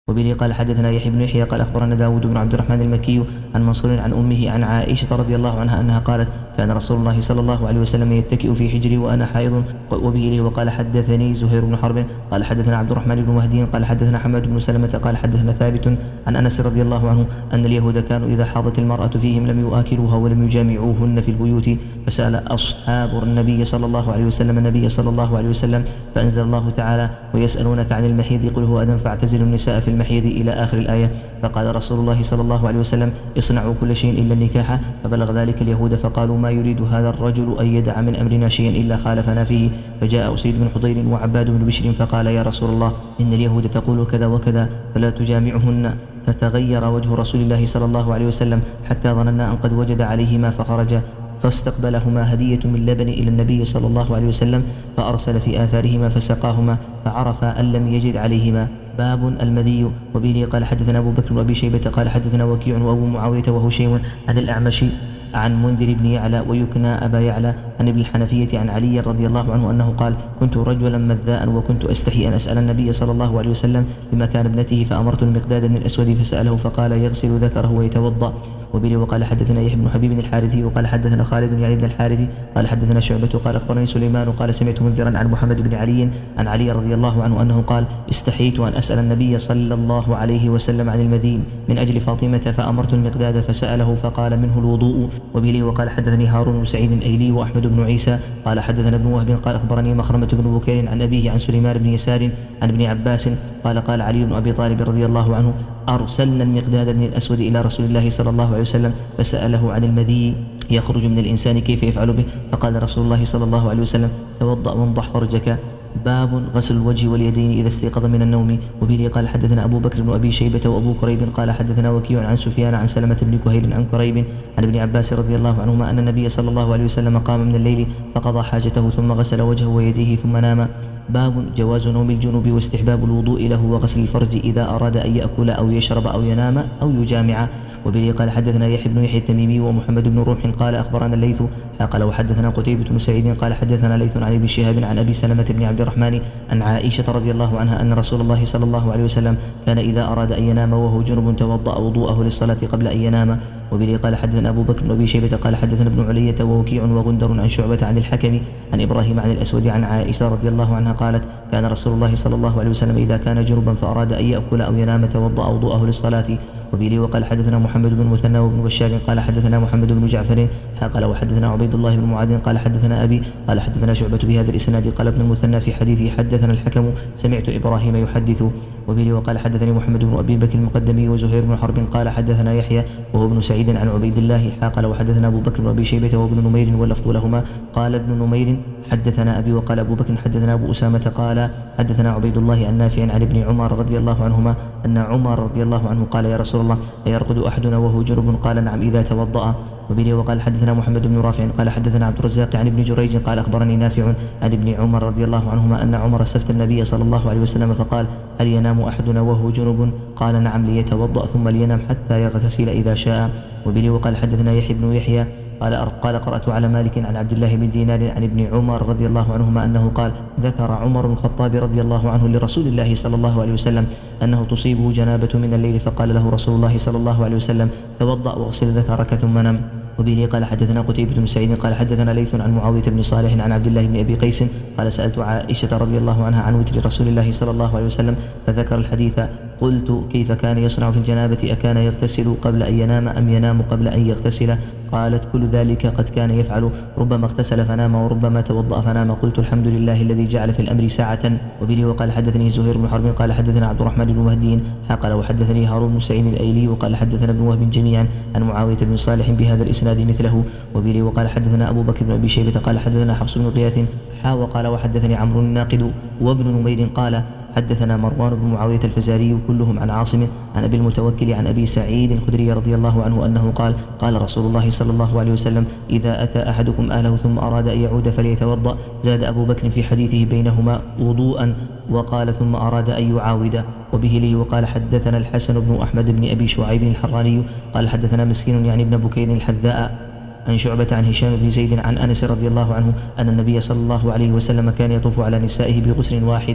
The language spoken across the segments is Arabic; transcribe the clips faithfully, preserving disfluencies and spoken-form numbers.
وبه قال حدثنا يحيى بن يحيى قال أخبرنا داود بن عبد الرحمن المكي عن منصور عن أمه عن عائشة رضي الله عنها أنها قالت كان رسول الله صلى الله عليه وسلم يتكئ في حجري وأنا حائض. وبه وقال حدثني زهير بن حرب قال حدثنا عبد الرحمن بن مهدي قال حدثنا حماد بن سلمة قال حدثنا ثابت عن أنس رضي الله عنه أن اليهود كانوا إذا حاضت المرأة فيهم لم يؤكلوها ولم يجامعوهن في البيوت، فسأل أصحاب النبي صلى الله عليه وسلم النبي صلى الله عليه وسلم فأنزل الله تعالى ويسألونك عن المحيض قل هو أذى فاعتزلوا النساء في المحيض إلى آخر الآية. فقال رسول الله صلى الله عليه وسلم اصنعوا كل شيء إلا النكاح، فبلغ ذلك اليهود فقالوا ما يريد هذا الرجل أن يدع من أمرنا شيئا إلا خالفنا فيه. فجاء أسيد بن حضير وعباد بن بشر فقال يا رسول الله إن اليهود تقول كذا وكذا فلا تجامعهن. فتغير وجه رسول الله صلى الله عليه وسلم حتى ظننا أن قد وجد عليهما فخرج فاستقبلهما هدية من لبن إلى النبي صلى الله عليه وسلم فأرسل في آثارهما فسقاهما فعرف أن لم يجد عليهما. باب المذي. وبه قال حدثنا أبو بكر وأبي شيبة قال حدثنا وكيع وأبو معاوية وهشيم عن الأعمش عن منذر بن يعلى ويكنى أبا يعلى عن ابن الحنفية عن علي رضي الله عنه أنه قال كنت رجلا مذاء وكنت أستحي أن أسأل النبي صلى الله عليه وسلم بمكان ابنته فأمرت المقداد بن الأسود فسأله فقال يغسل ذكره ويتوضأ. وبه وقال حدثنا يحيى بن حبيب الحارثي وقال حدثنا خالد يعني بن الحارث قال حدثنا شعبة قال أخبرني سليمان قال سمعت منذرا عن محمد بن علي عن علي رضي الله عنه أنه قال استحييت أن أسأل النبي صلى الله عليه وسلم عن المذي من أجل فاطمة فأمرت المقداد فسأله فقال منه الوضوء. وبه وقال حدثني هارون بن سعيد الأيلي وأحمد بن عيسى قال حدثنا ابن وهب قال أخبرني مخرمة بن بكير عن أبيه عن سليمان بن يسار عن ابن عباس قال قال علي بن أبي طالب رضي الله عنه أرسلنا المقداد بن الأسود إلى رسول الله صلى الله عليه وسلم فسأله عن المذي يخرج من الإنسان كيف يفعل به فقال رسول الله صلى الله عليه وسلم توضأ وانضح فرجك. باب غسل الوجه واليدين إذا استيقظ من النوم. وبه قال حدثنا أبو بكر بن أبي شيبة وأبو كريب قال حدثنا وكيع عن سفيان عن سلمة بن كهيل عن كريب عن ابن عباس رضي الله عنهما أن النبي صلى الله عليه وسلم قام من الليل فقضى حاجته ثم غسل وجهه ويديه ثم نام. باب جواز نوم الجنوب واستحباب الوضوء له وغسل الفرج إذا أراد أن يأكل أو يشرب أو ينام أو يجامع. وبه قال حدثنا يحيى بن يحيى التميمي ومحمد بن رمح قال أخبرنا الليث قال وحدثنا قتيبة بن سعيد قال حدثنا ليث عن ابن شهاب عن أبي سلمة بن عبد الرحمن عن عائشة رضي الله عنها أن رسول الله صلى الله عليه وسلم كان إذا أراد أن ينام وهو جنب توضأ وضوءه للصلاة قبل أن ينام. وبه قال حدثنا أبو بكر بن أبي شيبة قال حدثنا ابن علية ووكيع وغندر عن شعبة عن الحكم عن إبراهيم عن الأسود عن عائشة رضي الله عنها قالت كان رسول الله صلى الله عليه وسلم إذا كان جنبا فأراد أن يأكل أو ينام توضأ وضوءه للصلاة. وبه وقال حدثنا محمد بن مثنى وابن بشار قال حدثنا محمد بن جعفر قال وحدثنا عبيد الله بن معاذ قال حدثنا أبي قال حدثنا شعبة بهذا الإسناد قال ابن المثنى في حديثه حدثنا الحكم سمعت إبراهيم يحدث. وبه وقال حدثني محمد بن أبي بكر المقدمي وزهير بن حرب قال حدثنا يحيى وهو ابن سعيد عن عبيد الله قال وحدثنا أبو بكر بن أبي شيبة وابن نمير واللفظ لهما قال ابن نمير حدثنا أبي وقال أبو بكر حدثنا أبو أسامة قال حدثنا عبيد الله عن نافع عن ابن عمر رضي الله عنهما أن عمر رضي الله عنه قال يا رسول الله أيرقد أحدنا وهو جنب قال نعم إذا توضأ. وبه وقال حدثنا محمد بن رافع قال حدثنا عبد الرزاق عن ابن جريج قال أخبرني نافع عن ابن عمر رضي الله عنهما أن عمر استفتى النبي صلى الله عليه وسلم فقال هل ينام أحدنا وهو جنب قال نعم ليتوضأ ثم لينام حتى يغتسل إذا شاء. وبه وقال حدثنا يحيى بن يحيى قال قال قرأت على مالك عن عبد الله بن دينار عن ابن عمر رضي الله عنهما أنه قال ذكر عمر بن الخطاب رضي الله عنه لرسول الله صلى الله عليه وسلم أنه تصيبه جنابة من الليل فقال له رسول الله صلى الله عليه وسلم توضأ واغسل ذكرك ثم نم. وبه قال حدثنا قتيبة بن سعيد قال حدثنا ليث عن معاوية بن صالح عن عبد الله بن أبي قيس قال سألت عائشة رضي الله عنها عن وتر رسول الله صلى الله عليه وسلم فذكر الحديث قلت كيف كان يصنع في الجنابة أكان يغتسل قبل أن ينام أم ينام قبل أن يغتسل قالت كل ذلك قد كان يفعل ربما اغتسل فنام وربما توضأ فنام قلت الحمد لله الذي جعل في الأمر ساعة. وبه وقال حدثني زهير بن حرب قال حدثنا عبد الرحمن بن مهدي قال وحدثني هارون بن سعيد الأيلي وقال حدثنا ابن وهب جميعا عن معاوية بن صالح بهذا الإسناد مثله. وبه وقال حدثنا أبو بكر بن أبي شيبة قال حدثنا حفص بن غياث حا وقال وحدثني عمرو الناقد وابن نمير قال حدثنا مروان بن معاوية الفزاري كلهم عن عاصم عن أبي المتوكل عن أبي سعيد الخدري رضي الله عنه أنه قال قال رسول الله صلى الله عليه وسلم إذا أتى أحدكم أهله ثم أراد أن يعود فليتوضأ زاد أبو بكر في حديثه بينهما وضوءا وقال ثم أراد أن يعاود. وبه لي وقال حدثنا الحسن بن أحمد بن أبي شعيب الحراني قال حدثنا مسكين يعني ابن بكير الحذاء عن شعبة عن هشام بن زيد عن أنس رضي الله عنه أن النبي صلى الله عليه وسلم كان يطوف على نسائه بغسل واحد.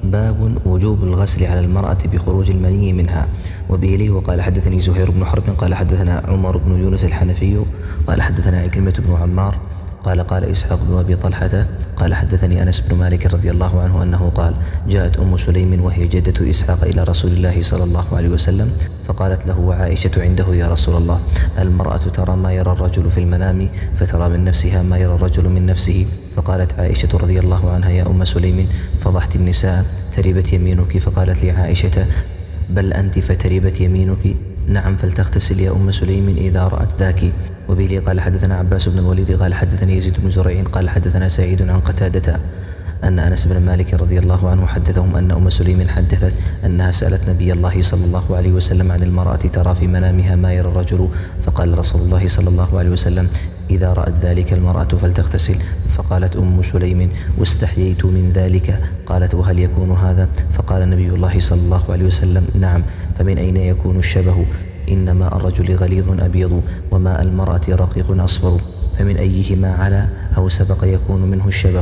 باب وجوب الغسل على المرأة بخروج المني منها. وبه لي وقال حدثني زهير بن حرب قال حدثنا عمر بن يونس الحنفي قال حدثنا عكرمة بن عمار قال قال إسحاق بن أبي طلحة قال حدثني أنس بن مالك رضي الله عنه أنه قال جاءت أم سليم وهي جدة إسحاق إلى رسول الله صلى الله عليه وسلم فقالت له وعائشة عنده يا رسول الله المرأة ترى ما يرى الرجل في المنام فترى من نفسها ما يرى الرجل من نفسه. فقالت عائشة رضي الله عنها يا أم سليم فضحت النساء تربت يمينك. فقالت لي عائشة بل أنت فتربت يمينك نعم فلتغتسل يا أم سليم إذا رأت ذاك. وبه قال حدثنا عباس بن الوليد قال حدثني يزيد بن زريع قال حدثنا سعيد عن قتادة أن أنس بن مالك رضي الله عنه حدثهم أن أم سليم حدثت أنها سألت نبي الله صلى الله عليه وسلم عن المرأة ترى في منامها ما يرى الرجل فقال رسول الله صلى الله عليه وسلم إذا رأت ذلك المرأة فلتغتسل. فقالت أم سليم واستحييت من ذلك. قالت وهل يكون هذا؟ فقال نبي الله صلى الله عليه وسلم نعم. فمن أين يكون الشبه؟ إن ماء الرجل غليظ أبيض وماء المرأة رقيق أصفر فمن أيهما على أو سبق يكون منه الشبه.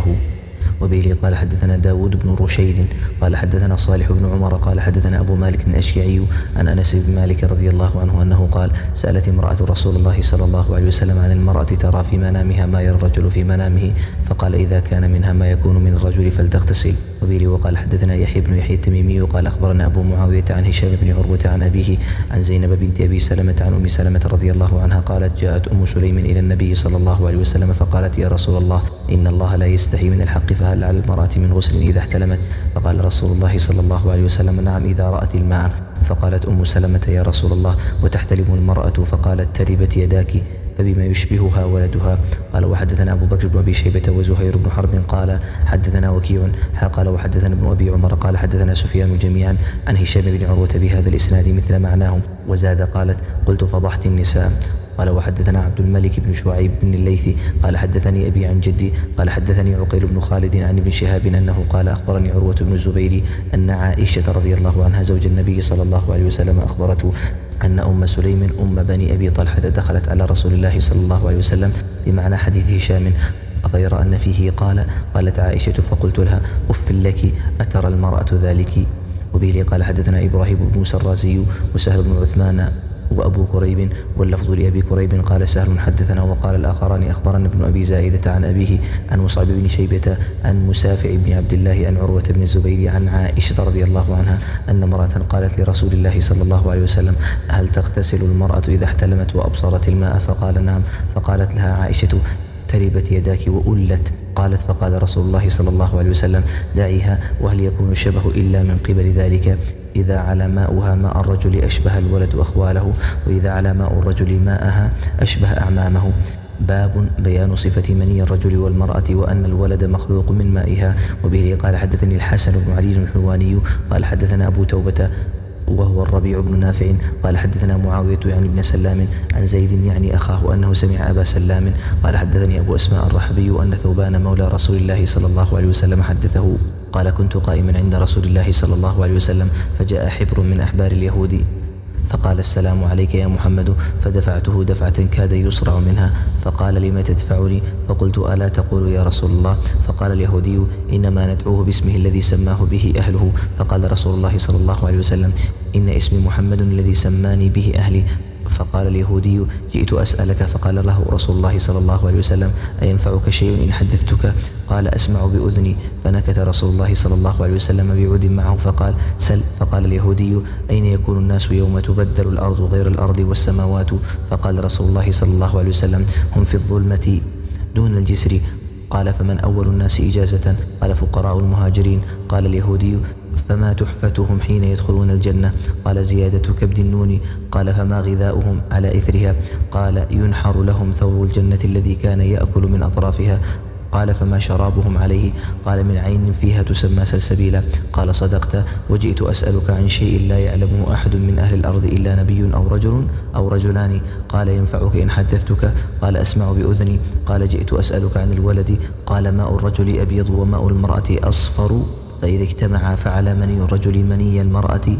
وبه قال حدثنا داود بن رشيد قال حدثنا صالح بن عمر قال حدثنا أبو مالك الأشجعي عن أنس بن مالك رضي الله عنه أنه قال سألت امرأة رسول الله صلى الله عليه وسلم عن المرأة ترى في منامها ما يرى الرجل في منامه فقال إذا كان منها ما يكون من الرجل فلتغتسل. وبه وقال حدثنا يحيى بن يحيى التميمي قال أخبرنا أبو معاوية عن هشام بن عروة عن أبيه عن زينب بنت أبي سلمة عن أم سلمة رضي الله عنها قالت جاءت أم سليم إلى النبي صلى الله عليه وسلم فقالت يا رسول الله إن الله لا يستحي من الحق فهل على المرأة من غسل إذا احتلمت؟ فقال رسول الله صلى الله عليه وسلم نعم إذا رأت الماء. فقالت أم سلمة يا رسول الله وتحتلم المرأة؟ فقالت تربت يداك فبما يشبهها ولدها. قال وحدثنا أبو بكر بن أبي شيبة وزهير بن حرب قال حدثنا وكيع قال وحدثنا ابن أبي عمر قال حدثنا سفيان جميعا عن هشام بن عروة بهذا الإسناد مثل معناه وزاد قالت قلت فضحت النساء. قال وحدثنا عبد الملك بن شعيب بن الليثي قال حدثني أبي عن جدي قال حدثني عقيل بن خالد عن ابن شهاب أنه قال أخبرني عروة بن الزبير أن عائشة رضي الله عنها زوج النبي صلى الله عليه وسلم أخبرته أن أم سليم أم بني أبي طلحة دخلت على رسول الله صلى الله عليه وسلم بمعنى حديث هشام غير أن فيه قال قالت عائشة فقلت لها أف لك أترى المرأة ذلك. وبه قال حدثنا إبراهيم بن موسى الرازي وسهل بن عثمان وأبو كريب واللفظ لأبي كريب قال سهل حدثنا وقال الآخران أخبرنا ابن أبي زائدة عن أبيه عن مصعب بن شيبة عن مسافع بن عبد الله عن عروة بن الزبير عن عائشة رضي الله عنها أن امرأة قالت لرسول الله صلى الله عليه وسلم هل تغتسل المرأة إذا احتلمت وأبصرت الماء؟ فقال نعم. فقالت لها عائشة تربت يداك وألت. قالت فقال رسول الله صلى الله عليه وسلم دعيها وهل يكون الشبه إلا من قبل ذلك؟ إذا على ماؤها ماء الرجل أشبه الولد أخواله وإذا على ماء الرجل ماءها أشبه أعمامه. باب بيان صفة مني الرجل والمرأة وأن الولد مخلوق من مائها. وبه قال حدثني الحسن بن علي الحلواني قال حدثنا أبو توبة وهو الربيع بن نافع قال حدثنا معاوية يعني ابن سلام عن زيد يعني أخاه أنه سمع أبا سلام قال حدثني أبو أسماء الرحبي أن ثوبان مولى رسول الله صلى الله عليه وسلم حدثه قال كنت قائما عند رسول الله صلى الله عليه وسلم فجاء حبر من أحبار اليهود فقال السلام عليك يا محمد فدفعته دفعة كاد يصرع منها فقال لم تدفعني؟ فقلت ألا تقول يا رسول الله؟ فقال اليهودي إنما ندعوه باسمه الذي سماه به أهله. فقال رسول الله صلى الله عليه وسلم إن اسمي محمد الذي سماني به أهلي. فقال اليهودي جئت أسألك. فقال له رسول الله صلى الله عليه وسلم أينفعك شيء إن حدثتك؟ قال أسمع بأذني. فنكت رسول الله صلى الله عليه وسلم بعود معه فقال سل. فقال اليهودي أين يكون الناس يوم تبدل الأرض غير الأرض والسماوات؟ فقال رسول الله صلى الله عليه وسلم هم في الظلمة دون الجسر. قال فمن أول الناس إجازة؟ قال فقراء المهاجرين. قال اليهودي فما تحفتهم حين يدخلون الجنة؟ قال زيادة كبد النون. قال فما غذاؤهم على إثرها؟ قال ينحر لهم ثور الجنة الذي كان يأكل من أطرافها. قال فما شرابهم عليه؟ قال من عين فيها تسمى سلسبيلا. قال صدقت. وجئت أسألك عن شيء لا يعلمه أحد من أهل الأرض إلا نبي أو رجل أو رجلان. قال ينفعك إن حدثتك؟ قال أسمع بأذني. قال جئت أسألك عن الولد. قال ماء الرجل أبيض وماء المرأة أصفر فإذا اجتمعا فعلى مني الرجل مني المرأة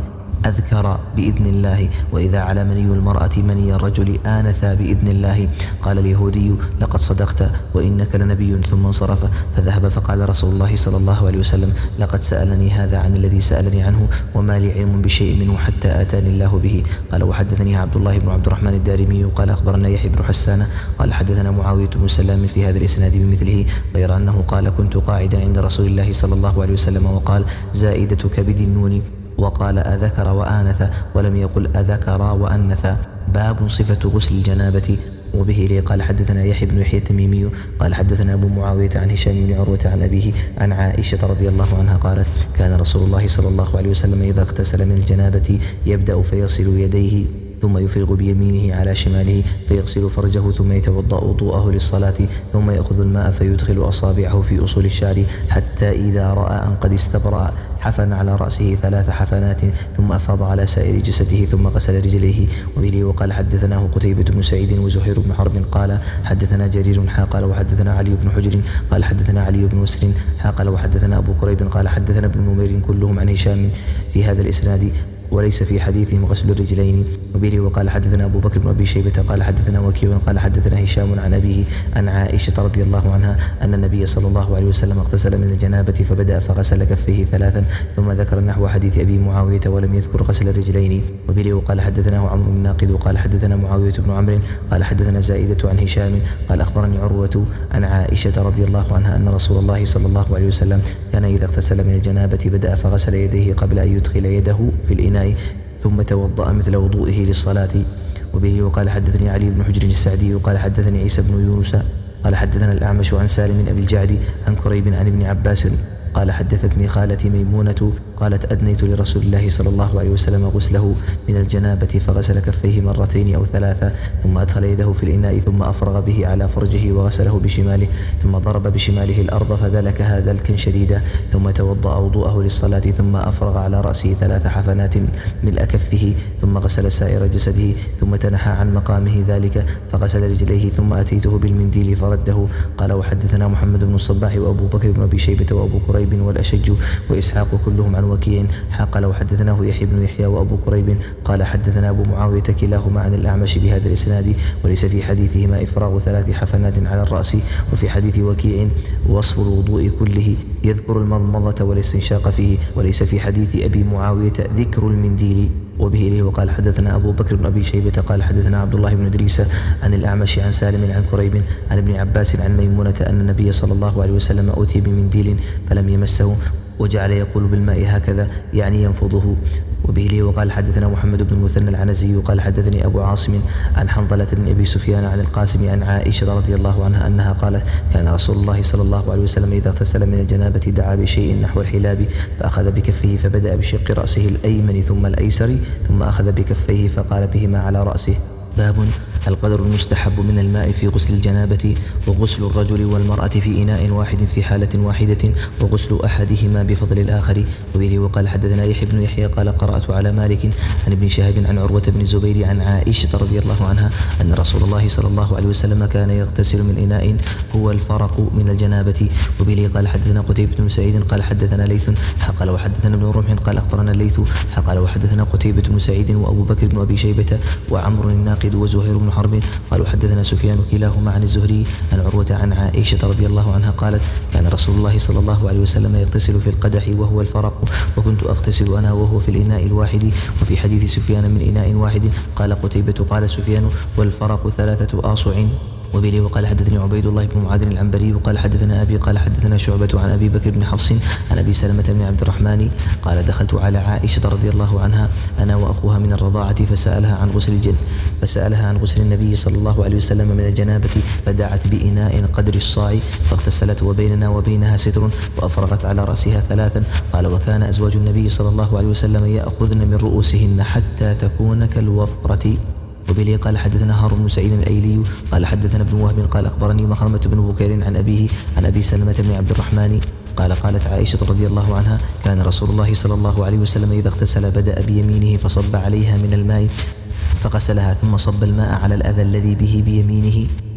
أذكر بإذن الله، وإذا على مني المرأة مني الرجل آنث بإذن الله. قال اليهودي: لقد صدقت وإنك لنبي. ثم انصرف فذهب، فقال رسول الله صلى الله عليه وسلم: لقد سألني هذا عن الذي سألني عنه، وما لي علم بشيء منه حتى آتاني الله به. قال: وحدثني عبد الله بن عبد الرحمن الدارمي قال أخبرنا يحيى بن حسان قال حدثنا معاوية بن سلام في هذا الإسناد بمثله، غير أنه قال: كنت قاعدا عند رسول الله صلى الله عليه وسلم، وقال: زائدة كبد النون، وقال: أذكر وآنث، ولم يقل أذكر وأنث. باب صفة غسل الجنابة. وبه لي قال حدثنا يحيى بن يحيى التميمي قال حدثنا أبو معاوية عن هشام بن عروة عن أبيه عن عائشة رضي الله عنها قالت: كان رسول الله صلى الله عليه وسلم إذا اغتسل من الجنابة يبدأ فيصل يديه ثم يفرغ بيمينه على شماله فيغسل فرجه ثم يتوضأ وضوءه للصلاة ثم يأخذ الماء فيدخل أصابعه في أصول الشعر حتى إذا رأى أن قد استبرأ حفن على رأسه ثلاث حفنات ثم أفاض على سائر جسده ثم غسل رجليه. وبه وقال حدثناه قتيبة بن سعيد وزهير بن حرب قال حدثنا جرير قال وحدثنا علي بن حجر قال حدثنا علي بن مسر قال وحدثنا أبو كريب قال حدثنا ابن نمير كلهم عن هشام في هذا الإسناد وليس في حديثهم غسل الرجلين. وبه وقال حدثنا أبو بكر بن أبي شيبة قال حدثنا وكيع قال حدثنا هشام عن أبيه عن عائشة رضي الله عنها أن النبي صلى الله عليه وسلم اغتسل من الجنابة فبدأ فغسل كفيه ثلاثا ثم ذكر نحو حديث أبي معاوية ولم يذكر غسل الرجلين. وبه وقال حدثناه عمرو بن ناقد وقال حدثنا معاوية بن عمرو قال حدثنا زائدة عن هشام قال أخبرني عروة عن عائشة رضي الله عنها أن رسول الله صلى الله عليه وسلم كان إذا اغتسل من الجنابة بدأ فغسل يديه قبل أن يدخل يده في الإناء ثم توضأ مثل وضوئه للصلاة. وبه وقال حدثني علي بن حجر السعدي وقال حدثني عيسى بن يونس قال حدثنا الأعمش عن سالم أبي الجعد عن كريب عن ابن عباس قال حدثتني خالتي ميمونة قالت أدنيت لرسول الله صلى الله عليه وسلم غسله من الجنابة فغسل كفيه مرتين أو ثلاثة ثم أدخل يده في الإناء ثم أفرغ به على فرجه وغسله بشماله ثم ضرب بشماله الأرض فذلكها ذلكا شديدا ثم توضأ وضوءه للصلاة ثم أفرغ على رأسه ثلاث حفنات ملء كفه ثم غسل سائر جسده ثم تنحى عن مقامه ذلك فغسل رجليه ثم أتيته بالمنديل فرده. قال وحدثنا محمد بن الصباح وأبو بكر بن أبي شيبة وأبو كريب والأشج وإسحاق كلهم عن وكيع قال وحدثناه يحيى بن يحيى وأبو كريب قال حدثنا أبو معاوية كلاهما عن الأعمش بهذا الإسناد وليس في حديثهما إفراغ ثلاث حفنات على الرأس. وفي حديث وكيع وصف الوضوء كله يذكر المضمضة والاستنشاق فيه وليس في حديث أبي معاوية ذكر المنديل. وبه إليه وقال حدثنا أبو بكر بن أبي شيبة قال حدثنا عبد الله بن إدريس عن الأعمش عن سالم عن كريب عن ابن عباس عن ميمونة أن النبي صلى الله عليه وسلم أوتي بمنديل فلم يمسه وجعل يقول بالماء هكذا يعني ينفضه. وبه لي وقال حدثنا محمد بن المثنى العنزي وقال حدثني أبو عاصم عن حنظلة بن أبي سفيان عن القاسم عن عائشة رضي الله عنها أنها قالت كان رسول الله صلى الله عليه وسلم إذا اغتسل من الجنابة دعا بشيء نحو الحلاب فأخذ بكفه فبدأ بشق رأسه الأيمن ثم الأيسر ثم أخذ بكفيه فقال بهما على رأسه. باب القدر المستحب من الماء في غسل الجنابة وغسل الرجل والمرأة في إناء واحد في حالة واحدة وغسل أحدهما بفضل الآخر. وبه وقال حدثنا يحيى بن يحيى قال قرأت على مالك عن ابن شهاب عن عروة بن الزبير عن عائشة رضي الله عنها أن رسول الله صلى الله عليه وسلم كان يغتسل من إناء هو الفرق من الجنابة. وبه قال حدثنا قتيبة بن سعيد قال حدثنا ليث قال وحدثنا ابن رمح قال أخبرنا الليث قال وحدثنا قتيبة بن سعيد وأبو بكر بن أبي شيبة وعمر الناقد وزهير بن حرب قالوا حدثنا سفيان كلاهما عن الزهري عن عروة عن عائشة رضي الله عنها قالت كان رسول الله صلى الله عليه وسلم يغتسل في القدح وهو الفرق وكنت أغتسل أنا وهو في الإناء الواحد. وفي حديث سفيان من إناء واحد قال قتيبة قال سفيان والفرق ثلاثة آصع. وبه وقال حدثني عبيد الله بن معاذ العنبري وقال حدثنا أبي قال حدثنا شعبة عن أبي بكر بن حفص عن أبي سلمة بن عبد الرحمن قال دخلت على عائشة رضي الله عنها أنا وأخوها من الرضاعة فسألها عن غسل الجن فسألها عن غسل النبي صلى الله عليه وسلم من الجنابة فدعت بإناء قدر الصاع فاغتسلت وبيننا وبينها ستر وأفرغت على رأسها ثلاثا. قال وكان أزواج النبي صلى الله عليه وسلم يأخذن من رؤوسهن حتى تكون كالوفرة. وبه قال حدثنا هارون بن سعيد الأيلي قال حدثنا ابن وهب قال أخبرني مخرمة بن بكير عن أبيه عن أبي سلمة بن عبد الرحمن قال قالت عائشة رضي الله عنها كان رسول الله صلى الله عليه وسلم إذا اغتسل بدأ بيمينه فصب عليها من الماء فغسلها ثم صب الماء على الأذى الذي به بيمينه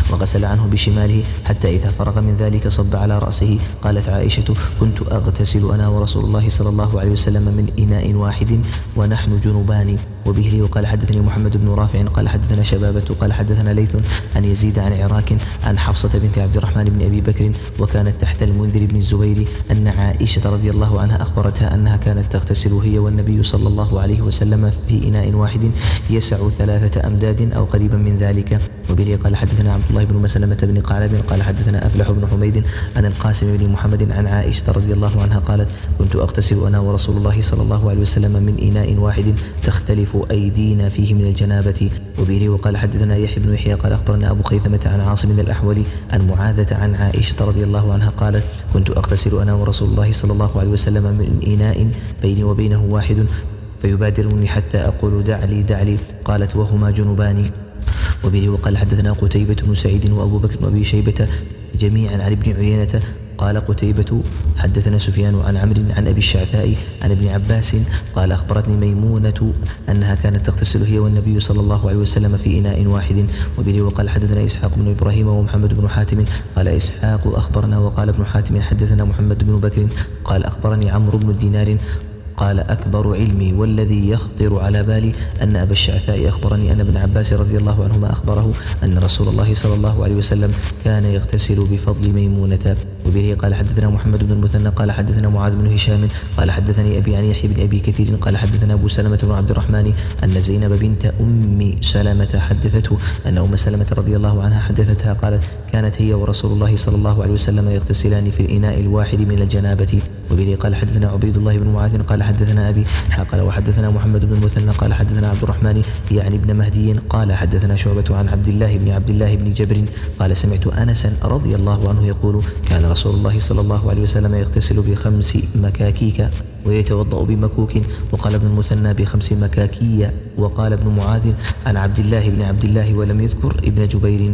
وغسل عنه بشماله حتى إذا فرغ من ذلك صب على رأسه. قالت عائشة: كنت أغتسل أنا ورسول الله صلى الله عليه وسلم من إناء واحد ونحن جنبان. وبه وقال حدثني محمد بن رافع قال حدثنا شبابة قال حدثنا ليث عن يزيد عن عراك عن حفصة بنت عبد الرحمن بن أبي بكر وكانت تحت المنذر بن الزبير أن عائشة رضي الله عنها أخبرتها أنها كانت تغتسل هي والنبي صلى الله عليه وسلم في إناء واحد يسع ثلاثة أمداد أو قريبا من ذلك. وبه قال حدثنا عبد الله بن مسلمة بن قعلب قال حدثنا أفلح بن حميد عن القاسم بن محمد عن عائشة رضي الله عنها قالت: كنت أغتسل أنا ورسول الله صلى الله عليه وسلم من إناء واحد تختلف أيدينا فيه من الجنابة. وبه وقال حدثنا يحيى بن يحيى قال أخبرنا أبو خيثمة عن عاصم الأحولي عن معاذة عن عائشة رضي الله عنها قالت: كنت أغتسل أنا ورسول الله صلى الله عليه وسلم من إناء بيني وبينه واحد فيبادرني حتى أقول دع لي دع لي. قالت: وهما جنبان. وبه وقال حدثنا قتيبة بن سعيد وأبو بكر وأبي شيبة جميعا عن ابن عيينة قال قتيبة حدثنا سفيان عن عمرو عن أبي الشعثاء عن ابن عباس قال: أخبرتني ميمونة أنها كانت تغتسل هي والنبي صلى الله عليه وسلم في إناء واحد. وبه وقال حدثنا إسحاق بن إبراهيم ومحمد بن حاتم قال إسحاق أخبرنا وقال ابن حاتم حدثنا محمد بن بكر قال أخبرني عمرو بن دينار قال: أكبر علمي والذي يخطر على بالي أن أبا الشعثاء أخبرني أن ابن عباس رضي الله عنهما أخبره أن رسول الله صلى الله عليه وسلم كان يغتسل بفضل ميمونة. وبه قال حدثنا محمد بن المثنى قال حدثنا معاذ بن هشام قال حدثني أبي عن يحيى بن أبي كثير قال حدثنا أبو سلمة بن عبد الرحمن أن زينب بنت أم سلمة حدثته أن أم سلمة رضي الله عنها حدثتها قالت: كانت هي ورسول الله صلى الله عليه وسلم يغتسلان في الإناء الواحد من الجنابة. وبه قال حدثنا عبيد الله بن معاذ قال حدثنا أبي قال وحدثنا محمد بن المثنى قال حدثنا عبد الرحمن يعني ابن مهدي قال حدثنا شعبة عن عبد الله بن عبد الله بن جبر قال: سمعت أنسا رضي الله عنه يقول: كان رسول الله صلى الله عليه وسلم يغتسل بخمس مكاكيك ويتوضأ بمكوك. وقال ابن المثنى بخمس مكاكية. وقال ابن معاذ عن عبد الله بن عبد الله ولم يذكر ابن جبير.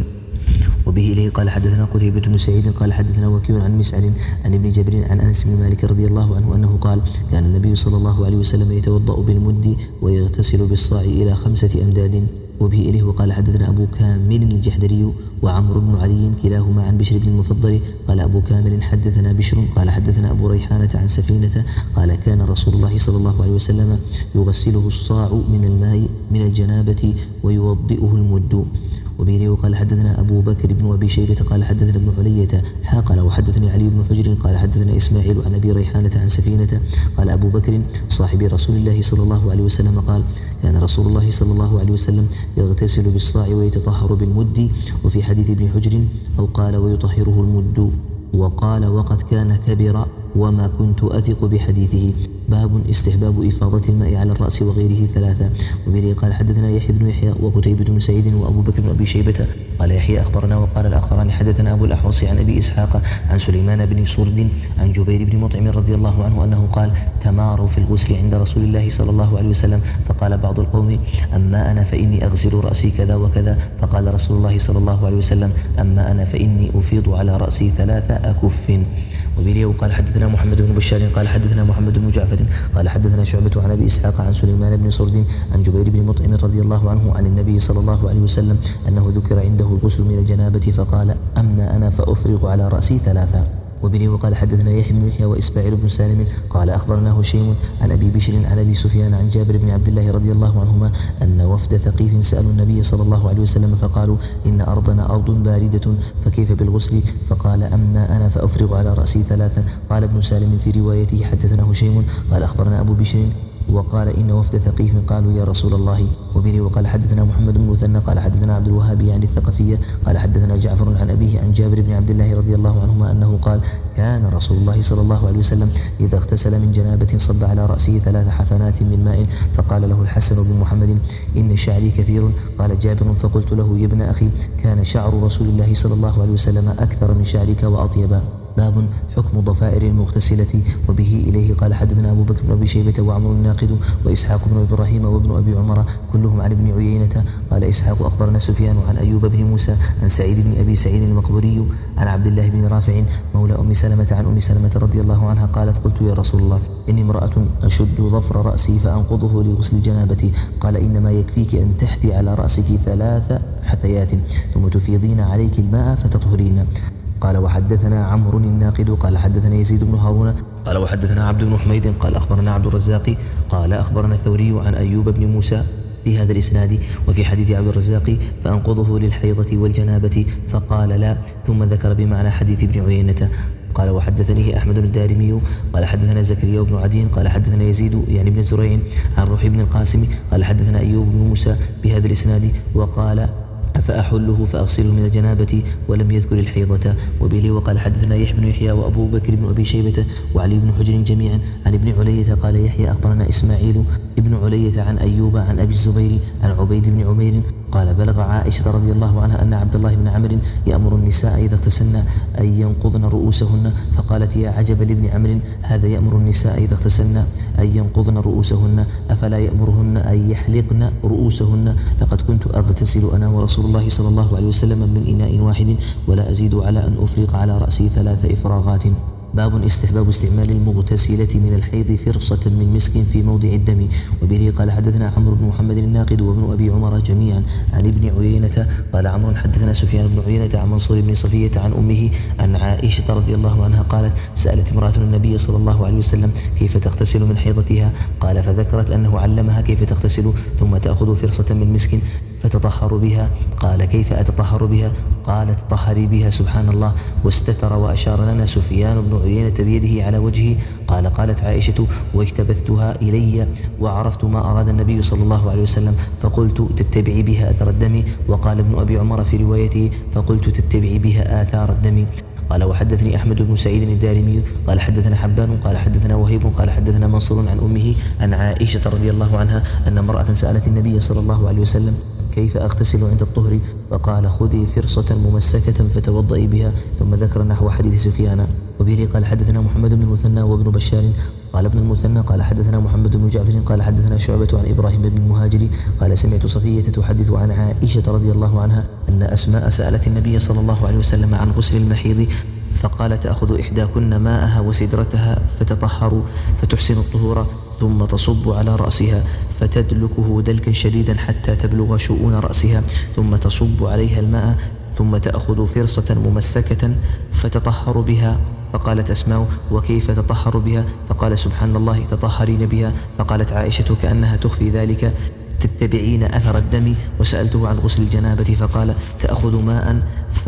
وبه إليه قال حدثنا قتيبة بن سعيد قال حدثنا وكيع عن مسعر عن ابن جبر عن أنس بن مالك رضي الله عنه أنه قال: كان النبي صلى الله عليه وسلم يتوضأ بالمد ويغتسل بالصاع إلى خمسة أمداد. وبه إليه وقال حدثنا أبو كامل الجحدري وعمرو بن علي كلاهما عن بشر بن المفضل قال أبو كامل حدثنا بشر قال حدثنا أبو ريحانة عن سفينة قال: كان رسول الله صلى الله عليه وسلم يغسله الصاع من الماء من الجنابة ويوضئه المد. وبه وقال حدثنا أبو بكر بن أبي شيبة قال حدثنا ابن علية قال وحدثني علي بن حجر قال حدثنا إسماعيل عن أبي ريحانة عن سفينة قال أبو بكر صاحب رسول الله صلى الله عليه وسلم قال: كان رسول الله صلى الله عليه وسلم يغتسل بالصاع ويتطهر بالمد. وفي حديث ابن حجر أو قال ويطهره المد. وقال: وقد كان كبر وما كنت أثق بحديثه. باب استحباب إفاضة الماء على الرأس وغيره ثلاثة. وبه قال حدثنا يحيى بن يحيى وقتيبة بن سعيد وأبو بكر بن أبي شيبة قال يحيى أخبرنا وقال الآخران حدثنا أبو الأحوص عن أبي إسحاق عن سليمان بن صرد عن جبير بن مطعم رضي الله عنه أنه قال: تماروا في الغسل عند رسول الله صلى الله عليه وسلم فقال بعض القوم: أما أنا فإني أغسل رأسي كذا وكذا. فقال رسول الله صلى الله عليه وسلم: أما أنا فإني أفيض على رأسي ثلاث أكف. وبه وقال حدثنا محمد بن بشار قال حدثنا محمد بن جعفر قال حدثنا شعبة عن أبي إسحاق عن سليمان بن صرد عن جبير بن مطعم رضي الله عنه عن النبي صلى الله عليه وسلم أنه ذكر عنده الغسل من الجنابة فقال: أما أنا فأفرغ على رأسي ثلاثة. وبه وقال حدثنا يحيى بن يحيى وإسماعيل بن سالم قال أخبرنا هشيم عن أبي بشر عن أبي سفيان عن جابر بن عبد الله رضي الله عنهما أن وفد ثقيف سألوا النبي صلى الله عليه وسلم فقالوا: إن أرضنا أرض باردة فكيف بالغسل؟ فقال: أما أنا فأفرغ على رأسي ثلاثا. قال ابن سالم في روايته حدثنا هشيم قال أخبرنا أبو بشر وقال: إن وفد ثقيف قالوا: يا رسول الله. وبه وقال حدثنا محمد بن مثنى قال حدثنا عبد الوهاب عن الثقفية قال حدثنا جعفر عن أبيه عن جابر بن عبد الله رضي الله عنهما أنه قال: كان رسول الله صلى الله عليه وسلم إذا اغتسل من جنابة صب على رأسه ثلاث حفنات من ماء. فقال له الحسن بن محمد: إن شعري كثير. قال جابر: فقلت له: يا ابن أخي، كان شعر رسول الله صلى الله عليه وسلم أكثر من شعرك وأطيب. باب حكم ضفائر المغتسلة. وبه إليه قال حدثنا أبو بكر بن أبي شيبة وعمر الناقد وإسحاق بن إبراهيم وابن أبي عمر كلهم عن ابن عيينة. قال إسحاق أخبرنا سفيان عن أيوب بن موسى عن سعيد بن أبي سعيد المقبوري عن عبد الله بن رافع مولى أم سلمة عن أم سلمة رضي الله عنها قالت قلت يا رسول الله إني امرأة أشد ظفر رأسي فأنقضه لغسل جنابتي. قال إنما يكفيك أن تحثي على رأسك ثلاث حثيات ثم تفيضين عليك الماء فتطهرين. قال وحدثنا عمرو الناقد قال حدثنا يزيد بن هارون قال وحدثنا عبد بن حميد قال أخبرنا عبد الرزاق قال أخبرنا الثوري عن أيوب بن موسى في هذا الإسناد. وفي حديث عبد الرزاق فأنقضه للحيضة والجنابة فقال لا، ثم ذكر بمعنى حديث ابن عيينة. قال وحدثنيه أحمد الدارمي قال حدثنا زكريا بن عدين قال حدثنا يزيد يعني بن زريع عن روح بن القاسم قال حدثنا أيوب بن موسى بهذا الإسناد وقال فأحله فأغسله من الجنابة ولم يذكر الحيضة. وبه وقال حدثنا يحيى بن يحيى وأبو بكر بن أبي شيبة وعلي بن حجر جميعا عن ابن علية قال يحيى أخبرنا إسماعيل ابن علية عن أيوب عن أبي الزبير عن عبيد بن عمير قال بلغ عائشة رضي الله عنها أن عبد الله بن عمرو يأمر النساء إذا اغتسلن أن ينقضن رؤوسهن. فقالت يا عجب لابن عمرو هذا يأمر النساء إذا اغتسلن أن ينقضن رؤوسهن أفلا يأمرهن أن يحلقن رؤوسهن؟ لقد كنت أغتسل أنا ورسول الله صلى الله عليه وسلم من إناء واحد ولا أزيد على أن أفرغ على رأسي ثلاث إفراغات. باب استحباب استعمال المغتسلة من الحيض فرصة من مسك في موضع الدم. وبه قال حدثنا عمرو بن محمد الناقد وابن أبي عمر جميعا عن ابن عيينة قال عمرو حدثنا سفيان بن عيينة عن منصور بن صفية عن أمه عن عائشة رضي الله عنها قالت سألت امرأة النبي صلى الله عليه وسلم كيف تغتسل من حيضتها؟ قال فذكرت أنه علمها كيف تغتسل ثم تأخذ فرصة من مسك فتطهر بها. قال كيف أتطهر بها؟ قالت طهري بها سبحان الله. واستتر وأشار لنا سفيان بن عيينة بيده على وجهه. قال قالت عائشة واجتبثتها إلي وعرفت ما أراد النبي صلى الله عليه وسلم فقلت تتبعي بها أثر الدم. وقال ابن أبي عمر في روايته فقلت تتبعي بها آثار الدم. قال وحدثني أحمد بن سعيد الدارمي قال حدثنا حبان قال حدثنا وهيب قال حدثنا منصور عن أمه عن عائشة رضي الله عنها أن امرأة سألت النبي صلى الله عليه وسلم كيف أغتسل عند الطهر؟ فقال خذي فرصة ممسكة فتوضئي بها، ثم ذكر نحو حديث سفيان. وبه قال حدثنا محمد بن المثنى وابن بشار قال ابن المثنى قال حدثنا محمد بن جعفر قال حدثنا شعبة عن إبراهيم بن المهاجر قال سمعت صفية تحدث عن عائشة رضي الله عنها أن أسماء سألت النبي صلى الله عليه وسلم عن غسل المحيض فقال تأخذ إحداكن ماءها وسدرتها فتطهر فتحسن الطهور ثم تصب على رأسها فتدلكه دلكا شديدا حتى تبلغ شؤون رأسها ثم تصب عليها الماء ثم تأخذ فرصة ممسكة فتطهر بها. فقالت أسماء وكيف تطهر بها؟ فقال سبحان الله تطهرين بها. فقالت عائشة كأنها تخفي ذلك تتبعين أثر الدم. وسألته عن غسل الجنابة فقال تأخذ ماء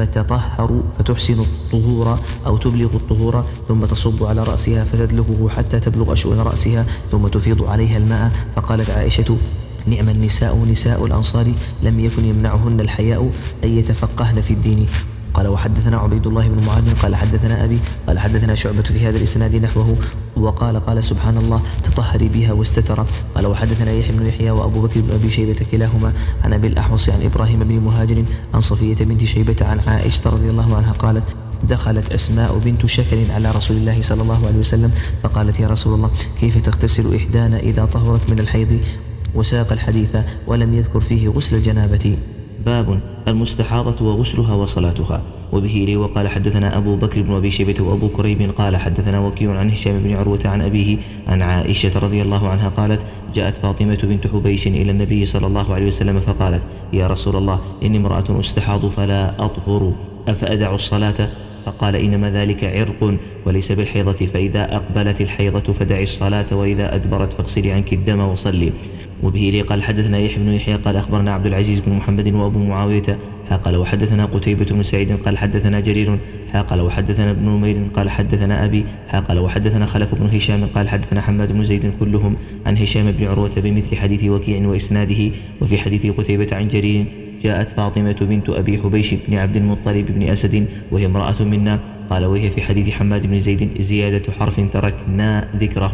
فتطهر فتحسن الطهور أو تبلغ الطهور ثم تصب على رأسها فتدلكه حتى تبلغ شؤون رأسها ثم تفيض عليها الماء. فقالت عائشة نعم النساء نساء الأنصار لم يكن يمنعهن الحياء أن يتفقهن في الدين. قال وحدثنا عبيد الله بن معاذ قال حدثنا أبي قال حدثنا شعبة في هذا الإسناد نحوه وقال قال سبحان الله تطهري بها واستتر. قال وحدثنا يحيى بن يحيى وأبو بكر بن أبي شيبة كلاهما عن أبي الأحوص عن إبراهيم بن مهاجر عن صفية بنت شيبة عن عائشة رضي الله عنها قالت دخلت أسماء بنت شكل على رسول الله صلى الله عليه وسلم فقالت يا رسول الله كيف تغتسل إحدانا إذا طهرت من الحيض؟ وساق الحديث ولم يذكر فيه غسل الجنابة. باب المستحاضة وغسلها وصلاتها. وبه لي وقال حدثنا أبو بكر بن أبي شيبة وأبو كريب قال حدثنا وكيع عن هشام بن عروة عن أبيه عن عائشة رضي الله عنها قالت جاءت فاطمة بنت حبيش إلى النبي صلى الله عليه وسلم فقالت يا رسول الله إني امرأة أستحاض فلا أطهر أفأدع الصلاة؟ فقال إنما ذلك عرق وليس بالحيضة فإذا أقبلت الحيضة فدعي الصلاة وإذا أدبرت فاغسلي عنك الدم وصلي. وبه لي قال حدثنا يحيى بن يحيى قال أخبرنا عبد العزيز بن محمد وأبو معاوية قال وحدثنا قتيبة بن سعيد قال حدثنا جرير قال وحدثنا ابن نمير قال حدثنا أبي قال وحدثنا خلف بن هشام قال حدثنا حماد بن زيد كلهم عن هشام بن عروة بمثل حديث وكيع وإسناده. وفي حديث قتيبة عن جرير جاءت فاطمة بنت أبي حبيش بن عبد المطلب بن أسد وهي امرأة منا. قال وهي في حديث حماد بن زيد زيادة حرف تركنا ذكره.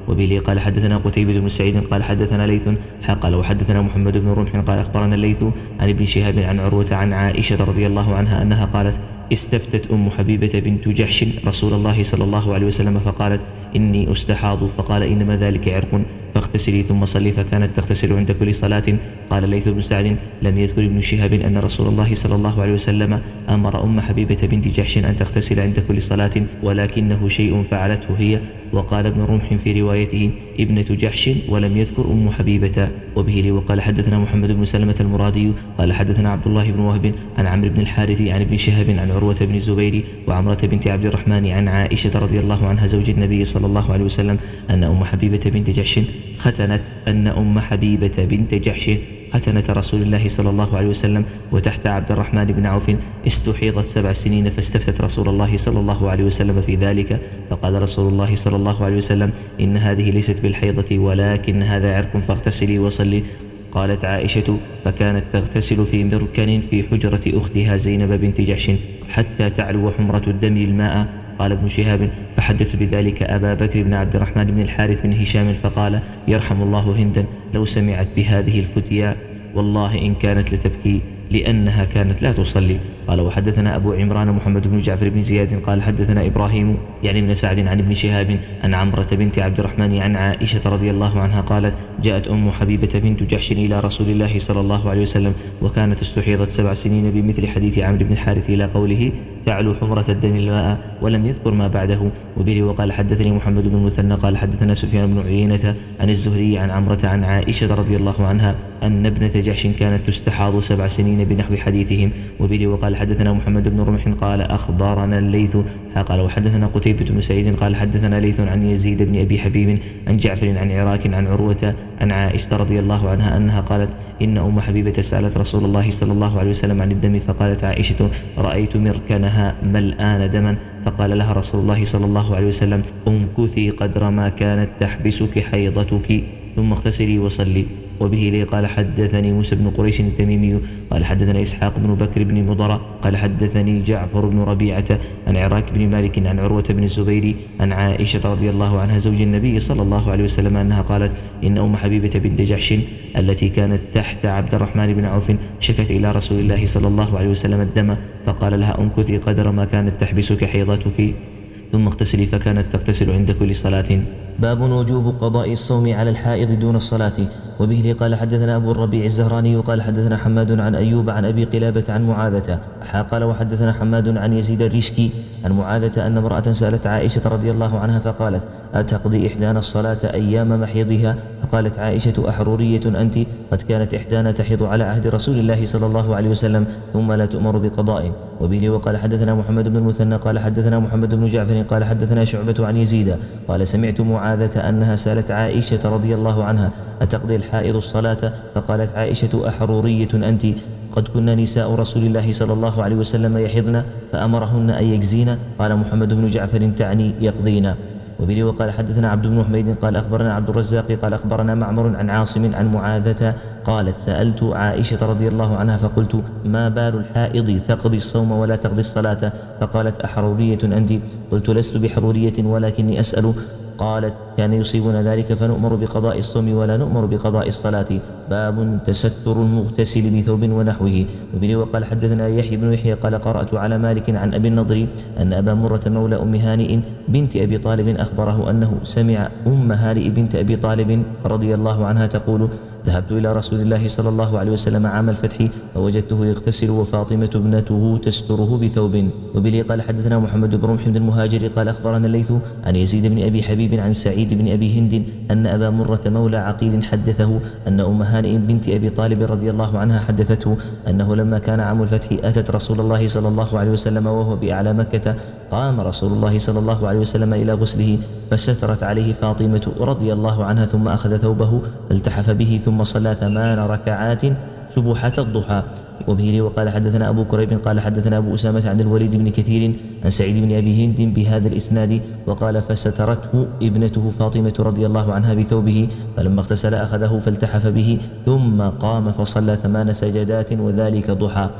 وبه قال حدثنا قتيبة بن سعيد قال حدثنا ليث قال وحدثنا محمد بن رمح قال أخبرنا الليث عن ابن شهاب عن عروة عن عائشة رضي الله عنها أنها قالت استفتت أم حبيبة بنت جحش رسول الله صلى الله عليه وسلم فقالت إني أستحاض، فقال إنما ذلك عرق فاغتسلي ثم صلي، فكانت تغتسل عند كل صلاة. قال ليث بن سعد لم يذكر ابن شهاب أن رسول الله صلى الله عليه وسلم أمر أم حبيبة بنت جحش أن تغتسل عند كل صلاة، ولكنه شيء فعلته هي. وقال ابن رمح في روايته ابنة جحش ولم يذكر أم حبيبة. وبه لي وقال حدثنا محمد بن سلمة المرادي قال حدثنا عبد الله بن وهب عن عمرو بن الحارث عن ابن شهاب عن عروة بن الزبير وعمرة بنت عبد الرحمن عن عائشة رضي الله عنها زوج النبي صلى الله عليه وسلم أن أم حبيبة بنت جحش ختنت أن أم حبيبة بنت جحش ختنة رسول الله صلى الله عليه وسلم وتحت عبد الرحمن بن عوف استحيضت سبع سنين، فاستفتت رسول الله صلى الله عليه وسلم في ذلك، فقال رسول الله صلى الله عليه وسلم إن هذه ليست بالحيضة ولكن هذا عرق فاغتسلي وصلي. قالت عائشة فكانت تغتسل في مركن في حجرة أختها زينب بنت جحش حتى تعلو حمرة الدم الماء. قال ابن شهاب فحدث بذلك أبا بكر بن عبد الرحمن بن الحارث بن هشام فقال يرحم الله هندا لو سمعت بهذه الفتيا والله إن كانت لتبكي لأنها كانت لا تصلي. قال وحدثنا أبو عمران محمد بن جعفر بن زياد قال حدثنا إبراهيم يعني ابن سعد عن ابن شهاب عن عمرة بنت عبد الرحمن عن عائشة رضي الله عنها قالت جاءت أم حبيبة بنت جحش إلى رسول الله صلى الله عليه وسلم وكانت استحيضت سبع سنين بمثل حديث عمرو بن الحارث إلى قوله تعلو حمرة الدم الماء ولم يذكر ما بعده. وبه وقال حدثني محمد بن المثنى قال حدثنا سفيان بن عيينة عن الزهري عن عمرة عن عائشة رضي الله عنها أن ابنة جحش كانت تستحاض سبع سنين بنحو حديثهم. وبه وقال حدثنا محمد بن رمح قال أخبرنا الليث قال وحدثنا قتيبة بن سعيد قال حدثنا ليث عن يزيد بن أبي حبيب عن جعفر عن عراك عن عروة عن عائشة رضي الله عنها أنها قالت إن أم حبيبة سألت رسول الله صلى الله عليه وسلم عن الدم فقالت عائشة رأيت مركنها ملآن دما، فقال لها رسول الله صلى الله عليه وسلم امكثي قدر ما كانت تحبسك حيضتك ثم اغتسلي وصلي. وبه لي قال حدثني موسى بن قريش التميمي قال حدثنا إسحاق بن بكر بن مضر قال حدثني جعفر بن ربيعة عن عراك بن مالك عن عروة بن الزبير عن عائشة رضي الله عنها زوج النبي صلى الله عليه وسلم أنها قالت إن أم حبيبة بنت جحش التي كانت تحت عبد الرحمن بن عوف شكت إلى رسول الله صلى الله عليه وسلم الدم فقال لها امكثي قدر ما كانت تحبسك حيضتك ثم اغتسلي، فكانت تغتسل عند كل صلاة. باب وجوب قضاء الصوم على الحائض دون الصلاة. وبه لي قال حدثنا أبو الربيع الزهراني وقال حدثنا حماد عن أيوب عن أبي قلابة عن معاذة قال وحدثنا حماد عن يزيد الرشكي عن معاذة أن امرأة سألت عائشة رضي الله عنها فقالت أتقضي إحدانا الصلاة أيام محيضها؟ فقالت عائشة أحرورية أنت؟ قد كانت إحدانا تحيض على عهد رسول الله صلى الله عليه وسلم ثم لا تؤمر بقضاء. وبه لي وقال حدثنا محمد بن المثنى قال حدثنا محمد بن جعفر قال حدثنا شعبة عن يزيد قال سمعت معاذة أنها سألت عائشة رضي الله عنها أتقضي الحائض الصلاة؟ فقالت عائشة أحرورية أنت؟ قد كنا نساء رسول الله صلى الله عليه وسلم يحضن فأمرهن أن يجزين. قال محمد بن جعفر تعني يقضين. وبه وقال حدثنا عبد بن حميد قال أخبرنا عبد الرزاق قال أخبرنا معمر عن عاصم عن معاذة قالت سألت عائشة رضي الله عنها فقلت ما بال الحائض تقضي الصوم ولا تقضي الصلاة؟ فقالت أحرورية أنت؟ قلت لست بحرورية ولكني أسأل. قالت كان يصيبنا ذلك فنؤمر بقضاء الصوم ولا نؤمر بقضاء الصلاة. باب تستر المغتسل بثوب ونحوه. وبه وقال حدثنا يحيى بن يحيى قال قرأت على مالك عن أبي النضر أن أبا مرة مولى أم هانئ بنت أبي طالب أخبره أنه سمع أم هانئ بنت أبي طالب رضي الله عنها تقول ذهبت إلى رسول الله صلى الله عليه وسلم عام الفتح فوجدته يغتسل وفاطمة ابنته تستره بثوب. وبه قال حدثنا محمد بن رمح بن المهاجر قال أخبرنا الليث عن يزيد بن أبي حبيب عن سعيد بن أبي هند أن أبا مرة مولى عقيل حدثه أن أم هانئ بنت أبي طالب رضي الله عنها حدثته أنه لما كان عام الفتح أتت رسول الله صلى الله عليه وسلم وهو بأعلى مكة قام رسول الله صلى الله عليه وسلم إلى غسله فسترت عليه فاطمة رضي الله عنها ثم أخذ ثوبه فالتحف به ثم صلى ثمان ركعات سبحة الضحى. وبه لي وقال حدثنا أبو كريب قال حدثنا أبو أسامة عن الوليد بن كثير عن سعيد بن أبي هند بهذا الإسناد وقال فسترته ابنته فاطمة رضي الله عنها بثوبه فلما اغتسل أخذه فالتحف به ثم قام فصلى ثمان سجدات وذلك ضحى.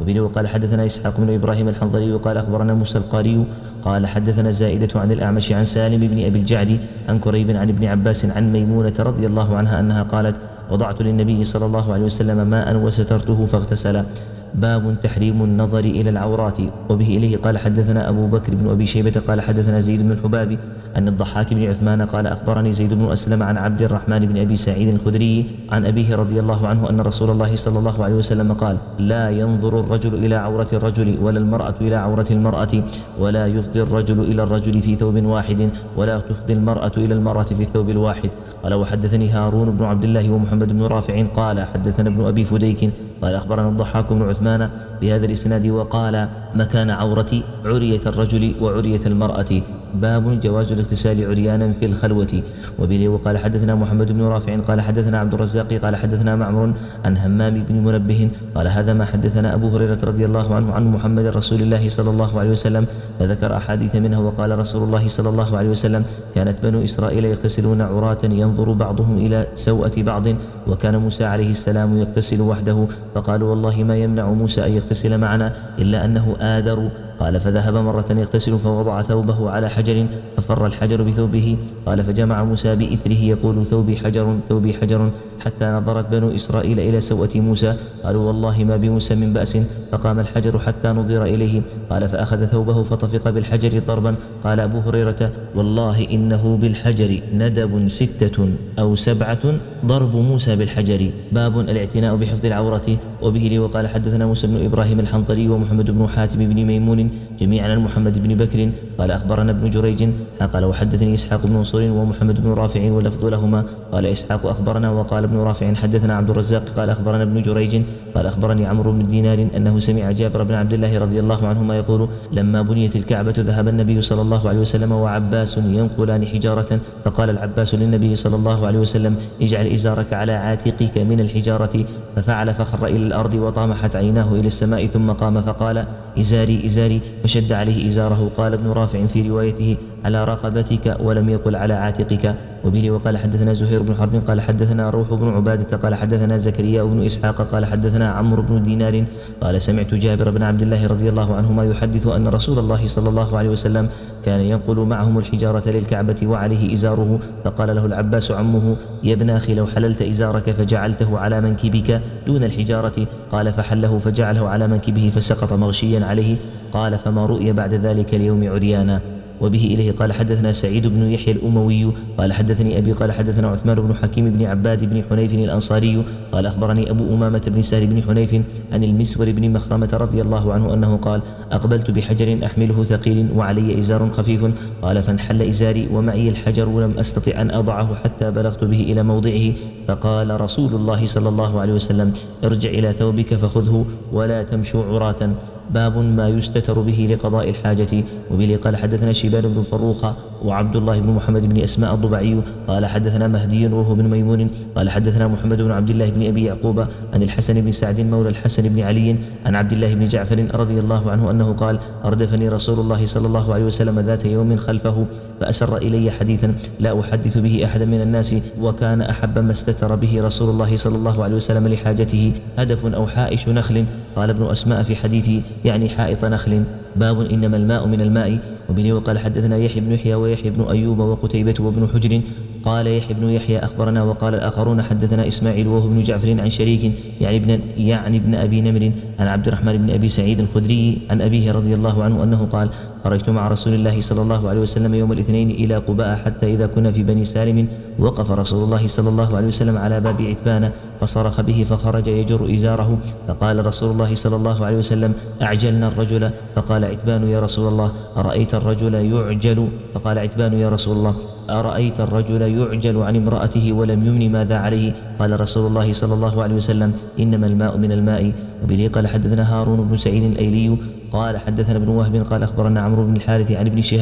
وبه وقال حدثنا إسحاق بن إبراهيم الحنظلي وقال أخبرنا موسى القاري قال حدثنا زائدة عن الأعمش عن سالم بن أبي الجعد عن كريب عن ابن عباس عن ميمونة رضي الله عنها أنها قالت وضعت للنبي صلى الله عليه وسلم ماء وسترته فاغتسل. باب تحريم النظر إلى العورات. وبه إليه قال حدثنا أبو بكر بن أبي شيبة قال حدثنا زيد بن الحباب أن الضحاك بن عثمان قال أخبرني زيد بن أسلم عن عبد الرحمن بن أبي سعيد الخدري عن أبيه رضي الله عنه أن رسول الله صلى الله عليه وسلم قال لا ينظر الرجل إلى عورة الرجل ولا المرأة إلى عورة المرأة ولا يفضي الرجل إلى الرجل في ثوب واحد ولا تفضي المرأة إلى المرأة في الثوب الواحد. قال وحدثني هارون بن عبد الله ومحمد بن رافع قال حدثنا ابن أبي فديك قال أخبرنا الضحاك بن عثمان بهذا الإسناد وقال مكان عورة عرية الرجل وعرية المرأة. باب جواز الاغتسال عريانا في الخلوة. وبه وقال حدثنا محمد بن رافع قال حدثنا عبد الرزاق قال حدثنا معمر عن همام بن منبه قال هذا ما حدثنا أبو هريرة رضي الله عنه عن محمد رسول الله صلى الله عليه وسلم فذكر أحاديث منها وقال رسول الله صلى الله عليه وسلم كانت بنو إسرائيل يغتسلون عراة ينظر بعضهم إلى سوءة بعض وكان موسى عليه السلام يغتسل وحده فقالوا والله ما يمنع موسى أن يغتسل معنا إلا أنه آدر. قال فذهب مرة يغتسل فوضع ثوبه على حجر ففر الحجر بثوبه قال فجمع موسى بإثره يقول ثوبي حجر ثوبي حجر حتى نظرت بنو إسرائيل إلى سوءة موسى قالوا والله ما بموسى من بأس فقام الحجر حتى نظر إليه قال فأخذ ثوبه فطفق بالحجر ضربا. قال أبو هريرة والله إنه بالحجر ندب ستة أو سبعة ضرب موسى بالحجر. باب الاعتناء بحفظ العورة. وبه لي وقال حدثنا موسى بن إبراهيم الحنظلي ومحمد بن حاتم بن ميمون جميعا عن محمد بن بكر قال أخبرنا ابن جريج قال وحدثني إسحاق بن منصور ومحمد بن رافع واللفظ لهما قال إسحاق أخبرنا وقال ابن رافع حدثنا عبد الرزاق قال أخبرنا ابن جريج قال أخبرني عمرو بن دينار أنه سمع جابر بن عبد الله رضي الله عنهما يقول لما بنيت الكعبة ذهب النبي صلى الله عليه وسلم وعباس ينقلان حجارة فقال العباس للنبي صلى الله عليه وسلم اجعل إزارك على عاتقك من الحجارة ففعل فخر إلى الأرض وطامحت عيناه إلى السماء ثم قام فقال إزاري إزاري فشد عليه إزاره. قال ابن رافع في روايته على رقبتك ولم يقل على عاتقك. وبه وقال حدثنا زهير بن حرب قال حدثنا روح بن عبادة قال حدثنا زكريا بن إسحاق قال حدثنا عمرو بن دينار قال سمعت جابر بن عبد الله رضي الله عنهما يحدث أن رسول الله صلى الله عليه وسلم كان ينقل معهم الحجارة للكعبة وعليه إزاره فقال له العباس عمه يا ابن أخي لو حللت إزارك فجعلته على منكبك دون الحجارة قال فحله فجعله على منكبه فسقط مغشيا عليه. قال فما رؤي بعد ذلك اليوم عريانا. وبه إليه قال حدثنا سعيد بن يحيى الأموي قال حدثني أبي قال حدثنا عثمان بن حكيم بن عباد بن حنيف الأنصاري قال أخبرني أبو أمامة بن سهل بن حنيف عن المسور بن مخرمة رضي الله عنه أنه قال أقبلت بحجر أحمله ثقيل وعلي إزار خفيف قال فانحل إزاري ومعي الحجر ولم أستطع أن أضعه حتى بلغت به إلى موضعه فقال رسول الله صلى الله عليه وسلم ارجع إلى ثوبك فخذه ولا تمشوا عراة. باب ما يستتر به لقضاء الحاجة. وبه قال حدثنا شيبان بن فروخ وعبد الله بن محمد بن أسماء الضبعي قال حدثنا مهدي وهو بن ميمون قال حدثنا محمد بن عبد الله بن أبي يعقوب عن الحسن بن سعد مولى الحسن بن علي عن عبد الله بن جعفر رضي الله عنه أنه قال أردفني رسول الله صلى الله عليه وسلم ذات يوم خلفه فأسر إلي حديثا لا أحدث به أحدا من الناس وكان أحب ما استتر به رسول الله صلى الله عليه وسلم لحاجته هدف أو حائش نخل. قال ابن أسماء في حديثه يعني حائط نخل. باب إنما الماء من الماء. وبه وقال حدثنا يحيى بن يحيى ويحيى بن أيوب وقتيبة وابن حجر قال يحيى بن يحيى أخبرنا وقال الآخرون حدثنا إسماعيل وهو بن جعفر عن شريك يعني ابن يعني ابن أبي نمر عن عبد الرحمن بن أبي سعيد الخدري عن أبيه رضي الله عنه أنه قال خرجت مع رسول الله صلى الله عليه وسلم يوم الاثنين إلى قباء حتى إذا كنا في بني سالم وقف رسول الله صلى الله عليه وسلم على باب عتبان فصرخ به فخرج يجر إزاره فقال رسول الله صلى الله عليه وسلم أعجلنا الرجل فقال عتبان يا رسول الله أرأيت الرجل يعجل فقال عتبان يا رسول الله أرأيت الرجل يعجل عن امرأته ولم يمن ماذا عليه قال رسول الله صلى الله عليه وسلم إنما الماء من الماء. وبه قال حدثنا هارون بن سعيد الأيلي قال حدثنا ابن وهب قال أخبرنا عمرو بن الحارث عن ابن شهاب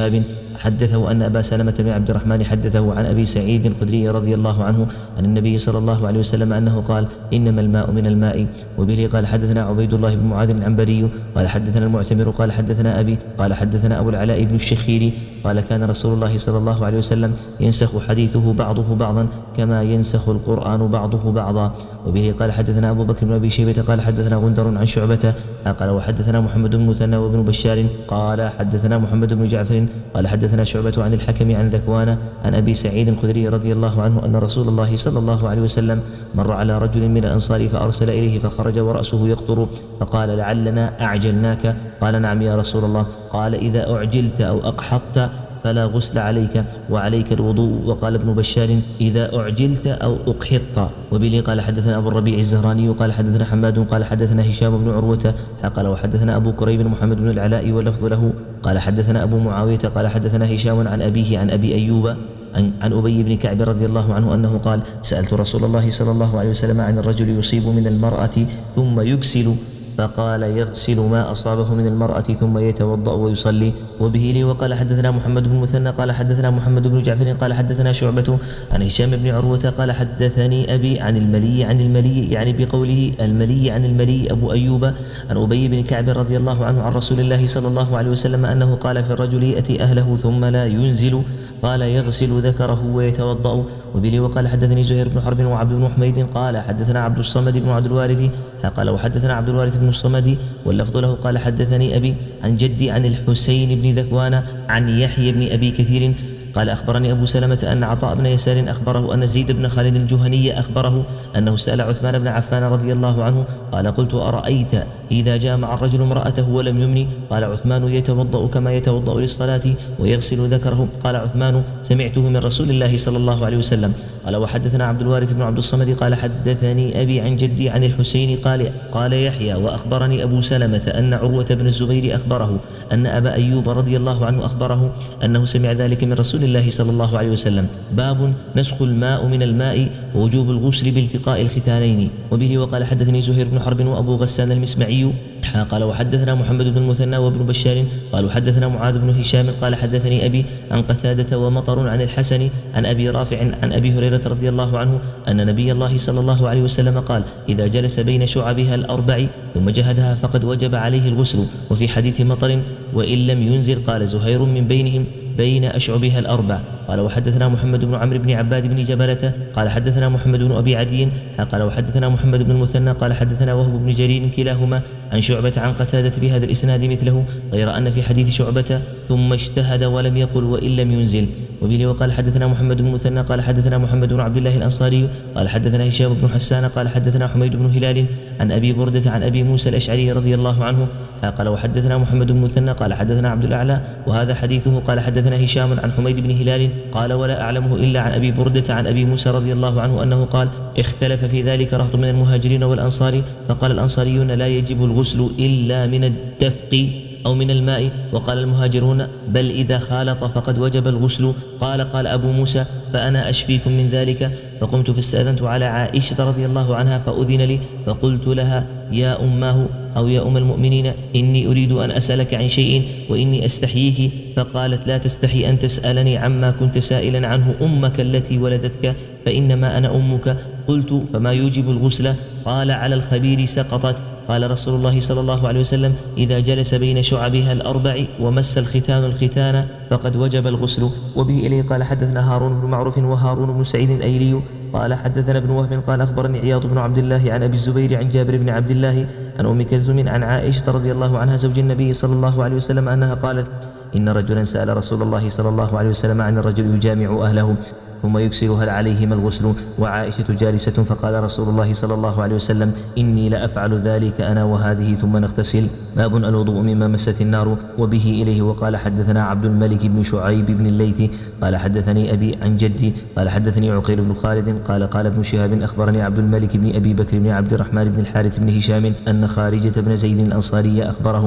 حدثه أن أبا سلمة بن عبد الرحمن حدثه عن أبي سعيد الخدري رضي الله عنه عن النبي صلى الله عليه وسلم أنه قال إنما الماء من الماء. وبه قال حدثنا عبيد الله بن معاذ العنبري قال حدثنا المعتمر قال حدثنا أبي قال حدثنا أبو العلاء بن الشخيري قال كان رسول الله صلى الله عليه وسلم ينسخ حديثه بعضه بعضا كما ينسخ القرآن بعضه بعضا. وبه قال حدثنا أبو بكر بن أبي شيبة قال حدثنا غندر عن شعبة قال وحدثنا محمد بن مثنى وابن بشار قال حدثنا محمد بن جعفر قال حدثنا شعبة عن الحكم عن ذكوان عن أبي سعيد الخدري رضي الله عنه أن رسول الله صلى الله عليه وسلم مر على رجل من الأنصار فأرسل إليه فخرج ورأسه يقطر فقال لعلنا أعجلناك قال نعم يا رسول الله قال إذا أعجلت أو أقحطت فلا غسل عليك وعليك الوضوء. وقال ابن بشار إذا أعجلت أو أقحطت. وبه قال حدثنا أبو الربيع الزهراني قال حدثنا حماد قال حدثنا هشام بن عروة قال وحدثنا أبو كريب محمد بن العلاء واللفظ له قال حدثنا أبو معاوية قال حدثنا هشام عن أبيه عن أبي أيوب عن أبي بن كعب رضي الله عنه أنه قال سألت رسول الله صلى الله عليه وسلم عن الرجل يصيب من المرأة ثم يكسل فقال يغسل ما أصابه من المرأة ثم يتوضأ ويصلي. وبه لي وقال حدثنا محمد بن مثنى قال حدثنا محمد بن جعفر قال حدثنا شعبة عن هشام بن عروة قال حدثني أبي عن الملي عن الملي يعني بقوله الملي عن الملي أبو أيوب عن أبي بن كعب رضي الله عنه عن رسول الله صلى الله عليه وسلم أنه قال في الرجل يأتي أهله ثم لا ينزل قال يغسل ذكره ويتوضأ. وبه وقال حدثني زهير بن حرب وعبد بن حميد قال حدثنا عبد الصمد بن عبد الوارث قال وحدثنا عبد الوارث بن الصمد واللفظ له قال حدثني أبي عن جدي عن الحسين بن ذكوان عن يحيى بن أبي كثير قال أخبرني أبو سلمة أن عطاء بن يسار أخبره أن زيد بن خالد الجهني أخبره أنه سأل عثمان بن عفان رضي الله عنه قال قلت أرأيت إذا جامع الرجل امرأته ولم يمني قال عثمان يتوضأ كما يتوضأ للصلاة ويغسل ذكره قال عثمان سمعته من رسول الله صلى الله عليه وسلم. قال وحدثنا عبد الوارث بن عبد الصمد قال حدثني أبي عن جدي عن الحسين قال قال يحيى وأخبرني أبو سلمة أن عروة بن الزبير أخبره أن أبا أيوب رضي الله عنه أخبره أنه سمع ذلك من رسول الله صلى الله عليه وسلم. باب نسخ الماء من الماء ووجوب الغسل بالتقاء الختانين. وبه وقال حدثني زهير بن حرب وأبو غسان المسمعي قال وحدثنا محمد بن المثنى وابن بشار قال حدثنا معاذ بن هشام قال حدثني أبي عن قتادة ومطر عن الحسن عن أبي رافع عن أبي هريرة رضي الله عنه أن نبي الله صلى الله عليه وسلم قال إذا جلس بين شعبها الأربع ثم جهدها فقد وجب عليه الغسل. وفي حديث مطر وإن لم ينزل قال زهير من بينهم بين أشعبها الأربع. قال وحدثنا محمد بن عمرو بن عباد بن جبلة قال حدثنا محمد بن أبي عدي قال وحدثنا محمد بن المثنى قال حدثنا وهب بن جرير كلاهما عن شعبة عن قتادة بهذا الإسناد مثله غير أن في حديث شعبة ثم اجتهد ولم يقل وإن لم ينزل. وبه وقال حدثنا محمد بن المثنى قال حدثنا محمد بن عبد الله الأنصاري قال حدثنا هشام بن حسان قال حدثنا حميد بن هلال عن أبي بردة عن أبي موسى الأشعري رضي الله عنه قال وحدثنا محمد بن المثنى قال حدثنا عبد الأعلى وهذا حديثه قال حدثنا هشام عن حميد بن هلال قال ولا أعلمه إلا عن أبي بردة عن أبي موسى رضي الله عنه أنه قال اختلف في ذلك رهط من المهاجرين والأنصار فقال الأنصاريون لا يجب الغسل إلا من الدفق أو من الماء وقال المهاجرون بل إذا خالط فقد وجب الغسل. قال قال أبو موسى فأنا أشفيكم من ذلك فقمت فاستأذنت على عائشة رضي الله عنها فأذن لي فقلت لها يا أماه أو يا أم المؤمنين إني أريد أن أسألك عن شيء وإني أستحييك فقالت لا تستحي أن تسألني عما كنت سائلا عنه أمك التي ولدتك فإنما أنا أمك. قلت فما يوجب الغسل؟ قال على الخبير سقطت. قال رسول الله صلى الله عليه وسلم إذا جلس بين شعبها الأربع ومس الختان الختان فقد وجب الغسل. وبه إليه قال حدثنا هارون بن معروف وهارون بن سعيد الأيلي قال حدثنا ابن وهب قال أخبرني عياض بن عبد الله عن أبي الزبير عن جابر بن عبد الله عن أم كلثوم عن عائشة رضي الله عنها زوج النبي صلى الله عليه وسلم أنها قالت إن رجلا سأل رسول الله صلى الله عليه وسلم عن الرجل يجامع أهله ثم يكسر هل عليهما الغسل وعائشة جالسة فقال رسول الله صلى الله عليه وسلم إني لأفعل ذلك أنا وهذه ثم نغتسل. باب الوضوء مما مست النار. وبه إليه وقال حدثنا عبد الملك بن شعيب بن الليث قال حدثني أبي عن جدي قال حدثني عقيل بن خالد قال قال ابن شهاب أخبرني عبد الملك بن أبي بكر بن عبد الرحمن بن الحارث بن هشام أن خارجة بن زيد الأنصاري أخبره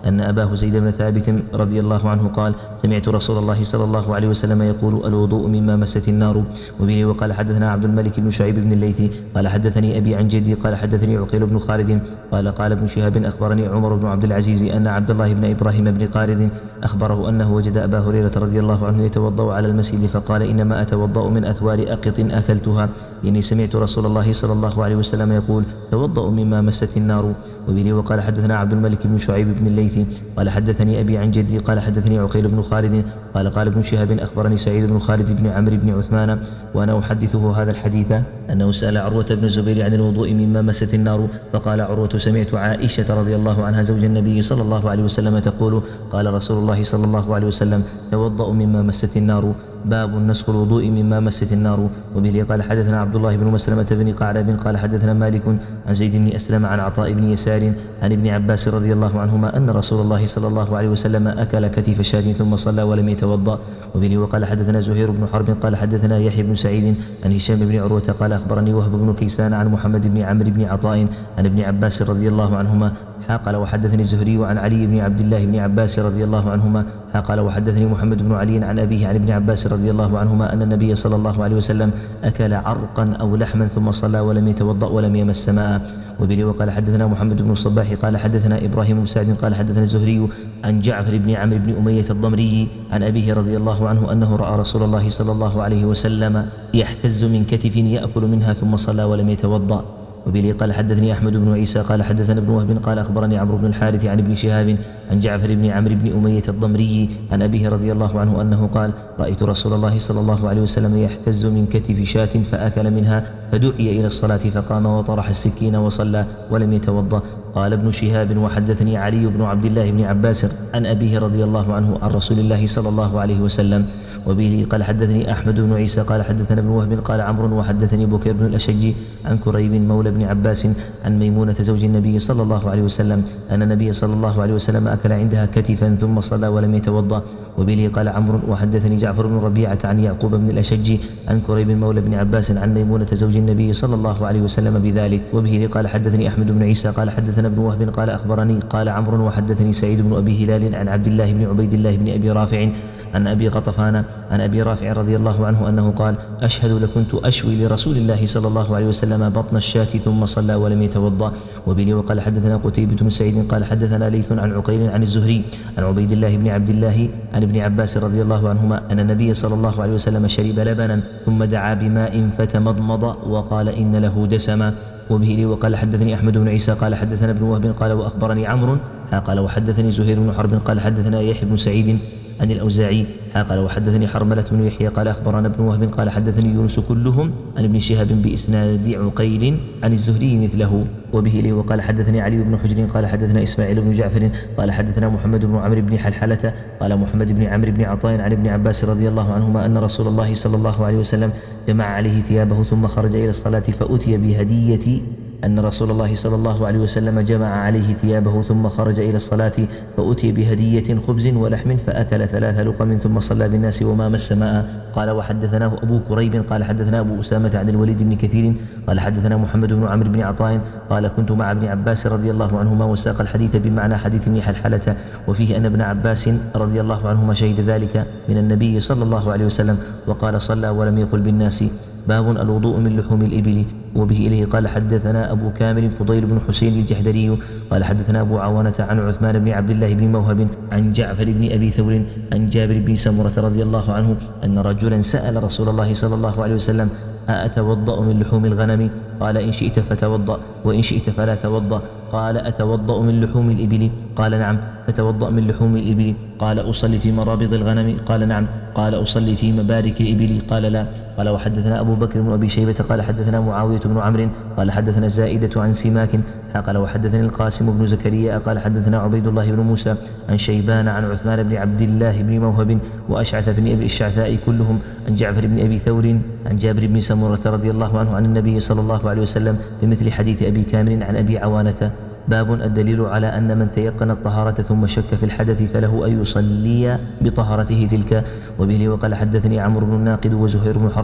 أن أباه زيد بن ثابت رضي الله عنه قال سمعت رسول الله صلى الله عليه وسلم يقول الوضوء مما مست النار. وبه وقال حدثنا عبد الملك بن شعيب بن الليثي قال حدثني أبي عن جدي قال حدثني عقيل بن خالد قال قال ابن شهاب أخبرني عمر بن عبد العزيز أن عبد الله بن إبراهيم بن قارد أخبره أنه وجد أبا هريرة رضي الله عنه يتوضأ على المسجد فقال إنما أتوضأ من أثوار أقط أكلتها إني سمعت رسول الله صلى الله عليه وسلم يقول توضأ مما مست النار. وبه وقال حدثنا عبد الملك بن شعيب بن الليثي قال حدثني أبي عن جدي قال حدثني عقيل بن خالد قال قال ابن شهاب أخبرني سعيد بن خالد بن عمرو بن عثمان وأنا أحدثه هذا الحديث أنه سأل عروة بن الزبير عن الوضوء مما مست النار فقال عروة سمعت عائشة رضي الله عنها زوج النبي صلى الله عليه وسلم تقول قال رسول الله صلى الله عليه وسلم توضأ مما مست النار. باب نسخ الوضوء مما مست النار. وبه قال حدثنا عبد الله بن مسلمة بن قعلب قال حدثنا مالك عن زيد بن أسلم عن عطاء بن يسار عن ابن عباس رضي الله عنهما أن رسول الله صلى الله عليه وسلم أكل كتف شاة ثم صلى ولم يتوضأ. وبه وقال حدثنا زهير بن حرب قال حدثنا يحيى بن سعيد عن هشام بن عروة قال أخبرني وهب بن كيسان عن محمد بن عمرو بن عطاء عن ابن عباس رضي الله عنهما قال وحدثني الزهري عن علي بن عبد الله بن عباس رضي الله عنهما قال وحدثني محمد بن علي عن أبيه عن ابن عباس رضي الله عنهما أن النبي صلى الله عليه وسلم أكل عرقا أو لحما ثم صلى ولم يتوضأ ولم يمس ماء. وبه وقال حدثنا محمد بن الصباح قال حدثنا إبراهيم بن سعد قال حدثنا الزهري عن جعفر بن عمرو بن أمية الضمري عن أبيه رضي الله عنه أنه رأى رسول الله صلى الله عليه وسلم يحتز من كتف يأكل منها ثم صلى ولم يتوضأ. وبه قال حدثني أحمد بن عيسى قال حدثنا ابن وهب قال أخبرني عمرو بن الحارث عن ابن شهاب عن جعفر بن عمرو بن أمية الضمري عن أبيه رضي الله عنه أنه قال رأيت رسول الله صلى الله عليه وسلم يحتز من كتف شاة فأكل منها فدعي إلى الصلاة فقام وطرح السكين وصلى ولم يتوضأ. قال ابن شهاب وحدثني علي بن عبد الله بن عباس عن أبيه رضي الله عنه عن رسول الله صلى الله عليه وسلم. وبه قال حدثني أحمد بن عيسى قال حدثنا ابن وهب قال عمرو وحدثني بكير بن الأشج عن كريب مولى بن عباس عن ميمونة زوج النبي صلى الله عليه وسلم أن النبي صلى الله عليه وسلم أكل عندها كتفا ثم صلى ولم يتوضأ. وبه قال عمرو وحدثني جعفر بن ربيعة عن يعقوب بن الأشج عن كريب مولى بن عباس عن ميمونة زوج النبي صلى الله عليه وسلم بذلك. وبه قال حدثني أحمد بن عيسى قال حدثنا ابن وهب قال أخبرني قال عمرو وحدثني سعيد بن أبي هلال عن عبد الله بن عبيد الله بن أبي رافع عن أبي غطفان عن أبي رافع رضي الله عنه أنه قال أشهد لكنت أشوي لرسول الله صلى الله عليه وسلم بطن الشاة ثم صلى ولم يتوضأ. وبه وقال حدثنا قتيبة بن سعيد قال حدثنا ليث عن عقيل عن الزهري عن عبيد الله بن عبد الله عن ابن عباس رضي الله عنهما أن النبي صلى الله عليه وسلم شرب لبنا ثم دعا بماء فتمضمض وقال إن له دسما. وبه وقال حدثني أحمد بن عيسى قال حدثنا ابن وهب قال وأخبرني عمرو قال وحدثني زهير بن حرب قال حدثنا يحيى بن سعيد عن الأوزاعي قال وحدثني حرملة بن يحيى قال أخبرنا ابن وهب قال حدثني يونس كلهم عن ابن شهاب بإسناد عقيل عن الزهري مثله. وبه لي وقال حدثني علي بن حجر قال حدثنا إسماعيل بن جعفر قال حدثنا محمد بن عمرو بن حلحلة قال محمد بن عمرو بن عطاء عن ابن عباس رضي الله عنهما أن رسول الله صلى الله عليه وسلم جمع عليه ثيابه ثم خرج إلى الصلاة فأتي بهدية أن رسول الله صلى الله عليه وسلم جمع عليه ثيابه ثم خرج إلى الصلاة فأتي بهدية خبز ولحم فأكل ثلاث لقم ثم صلى بالناس وما مس ماء. قال وحدثناه أبو كريب قال حدثنا أبو أسامة عن الوليد بن كثير قال حدثنا محمد بن عمرو بن عطاء قال كنت مع ابن عباس رضي الله عنهما وساق الحديث بمعنى حديث ابن حلحلة وفيه أن ابن عباس رضي الله عنهما شهد ذلك من النبي صلى الله عليه وسلم وقال صلى ولم يقل بالناس. باب الوضوء من لحوم الإبل. وبه إليه قال حدثنا أبو كامل فضيل بن حسين الجحدري قال حدثنا أبو عوانة عن عثمان بن عبد الله بن موهب عن جعفر بن أبي ثور عن جابر بن سمرة رضي الله عنه أن رجلا سأل رسول الله صلى الله عليه وسلم أأتوضأ من لحوم الغنم؟ قال إن شئت فتوضأ وإن شئت فلا توضأ. قال أتوضأ من لحوم الإبل؟ قال نعم. فتوضأ من لحوم الإبل. قال أصلي في مرابض الغنم؟ قال نعم. قال أصلي في مبارك الإبل؟ قال لا. قال وحدثنا أبو بكر بن أبي شيبة قال حدثنا معاوية بن عمرو قال حدثنا زائدة عن سماك قال وحدثني القاسم بن زكريا قال حدثنا عبيد الله بن موسى عن شيبان عن عثمان بن عبد الله بن موهب وأشعث بن أبي الشعثاء كلهم عن جعفر بن أبي ثور عن جابر بن سمرة رضي الله عنه عن النبي صلى الله عليه وسلم بمثل حديث أبي كامل عن أبي عوانة. باب الدليل على أن من تيقن الطهارة ثم شك في الحدث فله أن يصلي بطهارته تلك. وبه وقال حدثني عمرو بن الناقد وزهير بن حرب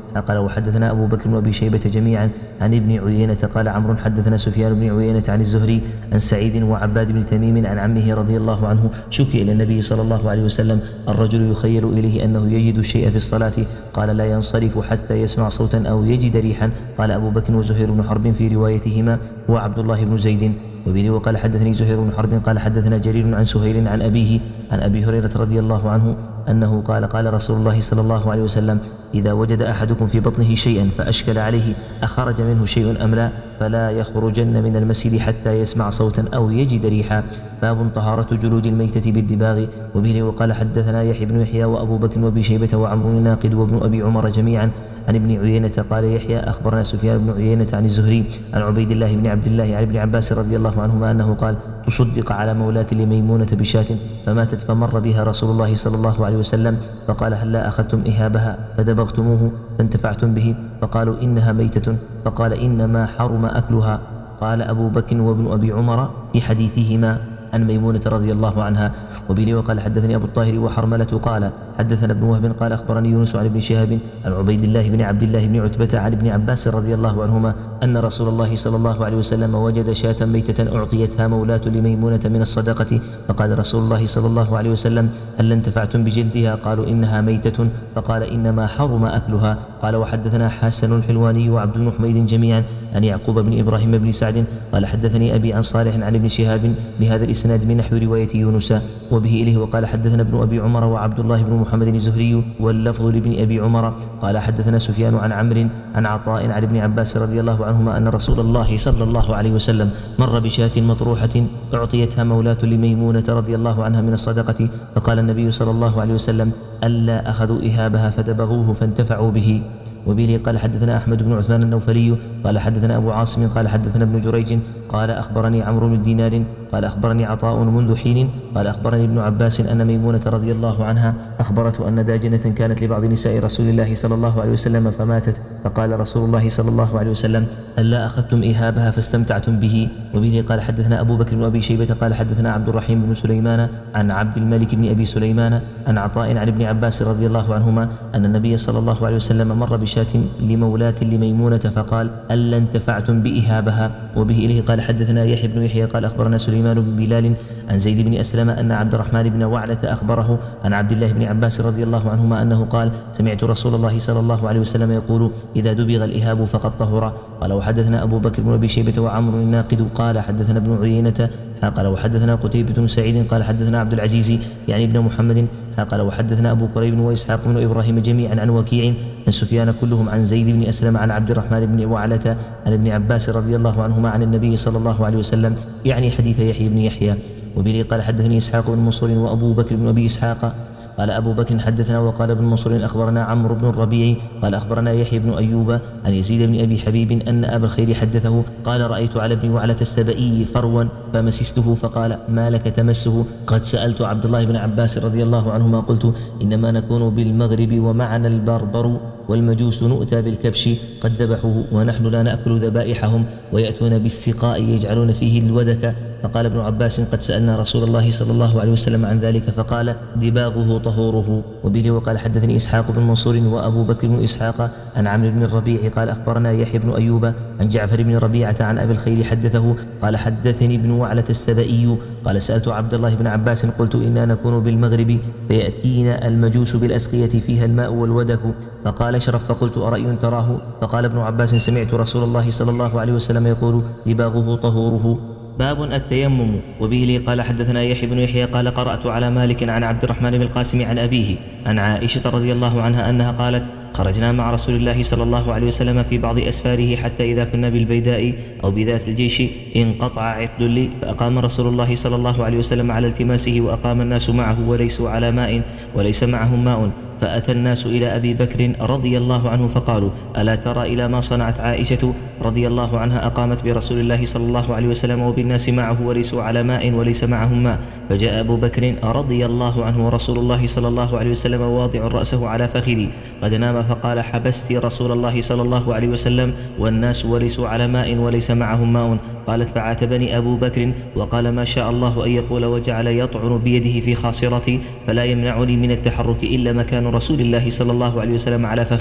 قال وحدثنا أبو بكر وأبي شيبة جميعا عن ابن عيينة قال عمرو حدثنا سفيان بن عيينة عن الزهري عن سعيد وعباد بن تميم عن عمه رضي الله عنه شكي إلى النبي صلى الله عليه وسلم الرجل يخيل إليه أنه يجد الشيء في الصلاة قال لا ينصرف حتى يسمع صوتا أو يجد ريحا. قال أبو بكر وزهير بن حرب في روايتهما هو عبد الله بن زيد. وبه وقال حدثني زهير بن حرب قال حدثنا جرير عن سهيل عن أبيه عن أبي هريرة رضي الله عنه أنه قال قال رسول الله صلى الله عليه وسلم إذا وجد أحدكم في بطنه شيئا فأشكل عليه أخرج منه شيء أم لا فلا يخرجن من المسجد حتى يسمع صوتا أو يجد ريحا. باب طهارة جلود الميتة بالدباغ. وبه وقال حدثنا يحيى بن يحيى وأبو بكر وأبي شيبة وعمرو الناقد وابن أبي عمر جميعا عن ابن عيينة قال يحيى أخبرنا سفيان بن عيينة عن الزهري عن عبيد الله بن عبد الله عن ابن عباس رضي الله عنهما أنه قال تصدق على مولاة لميمونة بشاة فماتت فمر بها رسول الله صلى الله عليه وسلم فقال هل لا أخذتم إهابها فدبغتموه فانتفعتم به فقالوا إنها ميتة فقال إنما حرم أكلها. قال أبو بكر وابن أبي عمر في حديثهما عن ميمونة رضي الله عنها. وبه وقال حدثني أبو الطاهر وحرملة قال حدثنا ابن وهب قال أخبرني يونس عن ابن شهاب عن عبيد الله بن عبد الله بن عتبة عن ابن عباس رضي الله عنهما أن رسول الله صلى الله عليه وسلم وجد شاة ميتة أعطيتها مولاة لميمونة من الصدقة فقال رسول الله صلى الله عليه وسلم هل انتفعتم بجلدها قالوا إنها ميتة فقال إنما حرم أكلها. قال وحدثنا حسن الحلواني وعبد بن حميد جميعا عن يعقوب بن إبراهيم بن سعد قال حدثني أبي عن صالح عن ابن شهاب بهذا الإسناد من نحو رواية يونس وبه إليه. وقال حدثنا ابن أبي عمر وعبد الله بن محمد الزهري واللفظ لابن أبي عمر قال حدثنا سفيان عن عمرو عن عطاء عن ابن عباس رضي الله عنهما أن رسول الله صلى الله عليه وسلم مر بشاة مطروحة أعطيتها مولاة لميمونة رضي الله عنها من الصدقة فقال النبي صلى الله عليه وسلم ألا أخذوا إهابها فدبغوه فانتفعوا به. وبه قال حدثنا أحمد بن عثمان النوفلي قال حدثنا أبو عاصم قال حدثنا ابن جريج قال أخبرني عمرو بن دينار قال أخبرني عطاء منذ حين قال أخبرني ابن عباس أن ميمونة رضي الله عنها أخبرته أن داجنة كانت لبعض نساء رسول الله صلى الله عليه وسلم فماتت فقال رسول الله صلى الله عليه وسلم ألا أخذتم إهابها فاستمتعتم به. وبه قال حدثنا أبو بكر بن أبي شيبة قال حدثنا عبد الرحيم بن سليمان عن عبد الملك بن أبي سليمان عن عطاء عن ابن عباس رضي الله عنهما أن النبي صلى الله عليه وسلم مر بشاة لمولاة لميمونة فقال ألا انتفعتم بإهابها. وبه إليه قال حدثنا يحيى بن يحيى قال أخبرنا سليمان بن بلال عن زيد بن أسلم أن عبد الرحمن بن وعلة أخبره عن عبد الله بن عباس رضي الله عنهما أنه قال سمعت رسول الله صلى الله عليه وسلم يقول إذا دبغ الإهاب فقد طهر. قال وحدثنا أبو بكر بن أبي شيبة وعمر الناقد قال حدثنا ابن عيينة قال وحدثنا قتيبة بن سعيد قال حدثنا عبد العزيز يعني ابن محمد قال وحدثنا أبو كريب وإسحاق بن إبراهيم جميعا عن وكيع عن سفيان كلهم عن زيد بن أسلم عن عبد الرحمن بن وعلة عن ابن عباس رضي الله عنهما عن النبي صلى الله عليه وسلم يعني حديث يحيى بن يحيى. وبه قال حدثني إسحاق بن منصور وأبو بكر بن أبي إسحاق قال أبو بكر حدثنا وقال ابن منصور أخبرنا عمرو بن الربيع قال أخبرنا يحيى بن أيوب عن يزيد بن أبي حبيب أن أبا الخير حدثه قال رأيت على ابن وعلة السبئي فروا فمسسته فقال ما لك تمسه قد سألت عبد الله بن عباس رضي الله عنهما قلت إنما نكون بالمغرب ومعنا البربر والمجوس نؤتى بالكبش قد ذبحوه ونحن لا نأكل ذبائحهم ويأتون بالسقاء يجعلون فيه الودك. فقال ابن عباس قد سألنا رسول الله صلى الله عليه وسلم عن ذلك فقال دباغه طهوره. وبه وقال حدثني إسحاق بن منصور وأبو بكر بن إسحاق عن عمرو بن الربيع قال أخبرنا يحيى بن أيوب عن جعفر بن ربيعة عن أبي الخير حدثه قال حدثني ابن وعلة السبئي قال سألت عبد الله بن عباس قلت إنا نكون بالمغرب فيأتينا المجوس بالأسقية فيها الماء والودك فقال اشرف فقلت أرأي تراه فقال ابن عباس سمعت رسول الله صلى الله عليه وسلم يقول دباغه طهوره. باب التيمم. وبه لي قال حدثنا يحيى بن يحيى قال قرأت على مالك عن عبد الرحمن بن القاسم عن أبيه عن عائشة رضي الله عنها أنها قالت خرجنا مع رسول الله صلى الله عليه وسلم في بعض أسفاره حتى إذا كنا بالبيداء أو بذات الجيش انقطع عقد لي فأقام رسول الله صلى الله عليه وسلم على التماسه وأقام الناس معه وليسوا على ماء وليس معهم ماء فأتى الناس إلى أبي بكر رضي الله عنه فقالوا ألا ترى إلى ما صنعت عائشة رضي الله عنها أقامت برسول الله صلى الله عليه وسلم وبالناس معه وليسوا على ماء وليس معهم ماء. فجاء أبو بكر رضي الله عنه ورسول الله صلى الله عليه وسلم واضع رأسه على فخذي قد نام فقال حبست رسول الله صلى الله عليه وسلم والناس وليسوا على ماء وليس معهم ماء. قالت فعاتبني أبو بكر وقال ما شاء الله أن يقول وجعل يطعن بيده في خاصرتي فلا يمنعني من التحرك إلا مكان رسول الله صلى الله عليه وسلم على فخذي.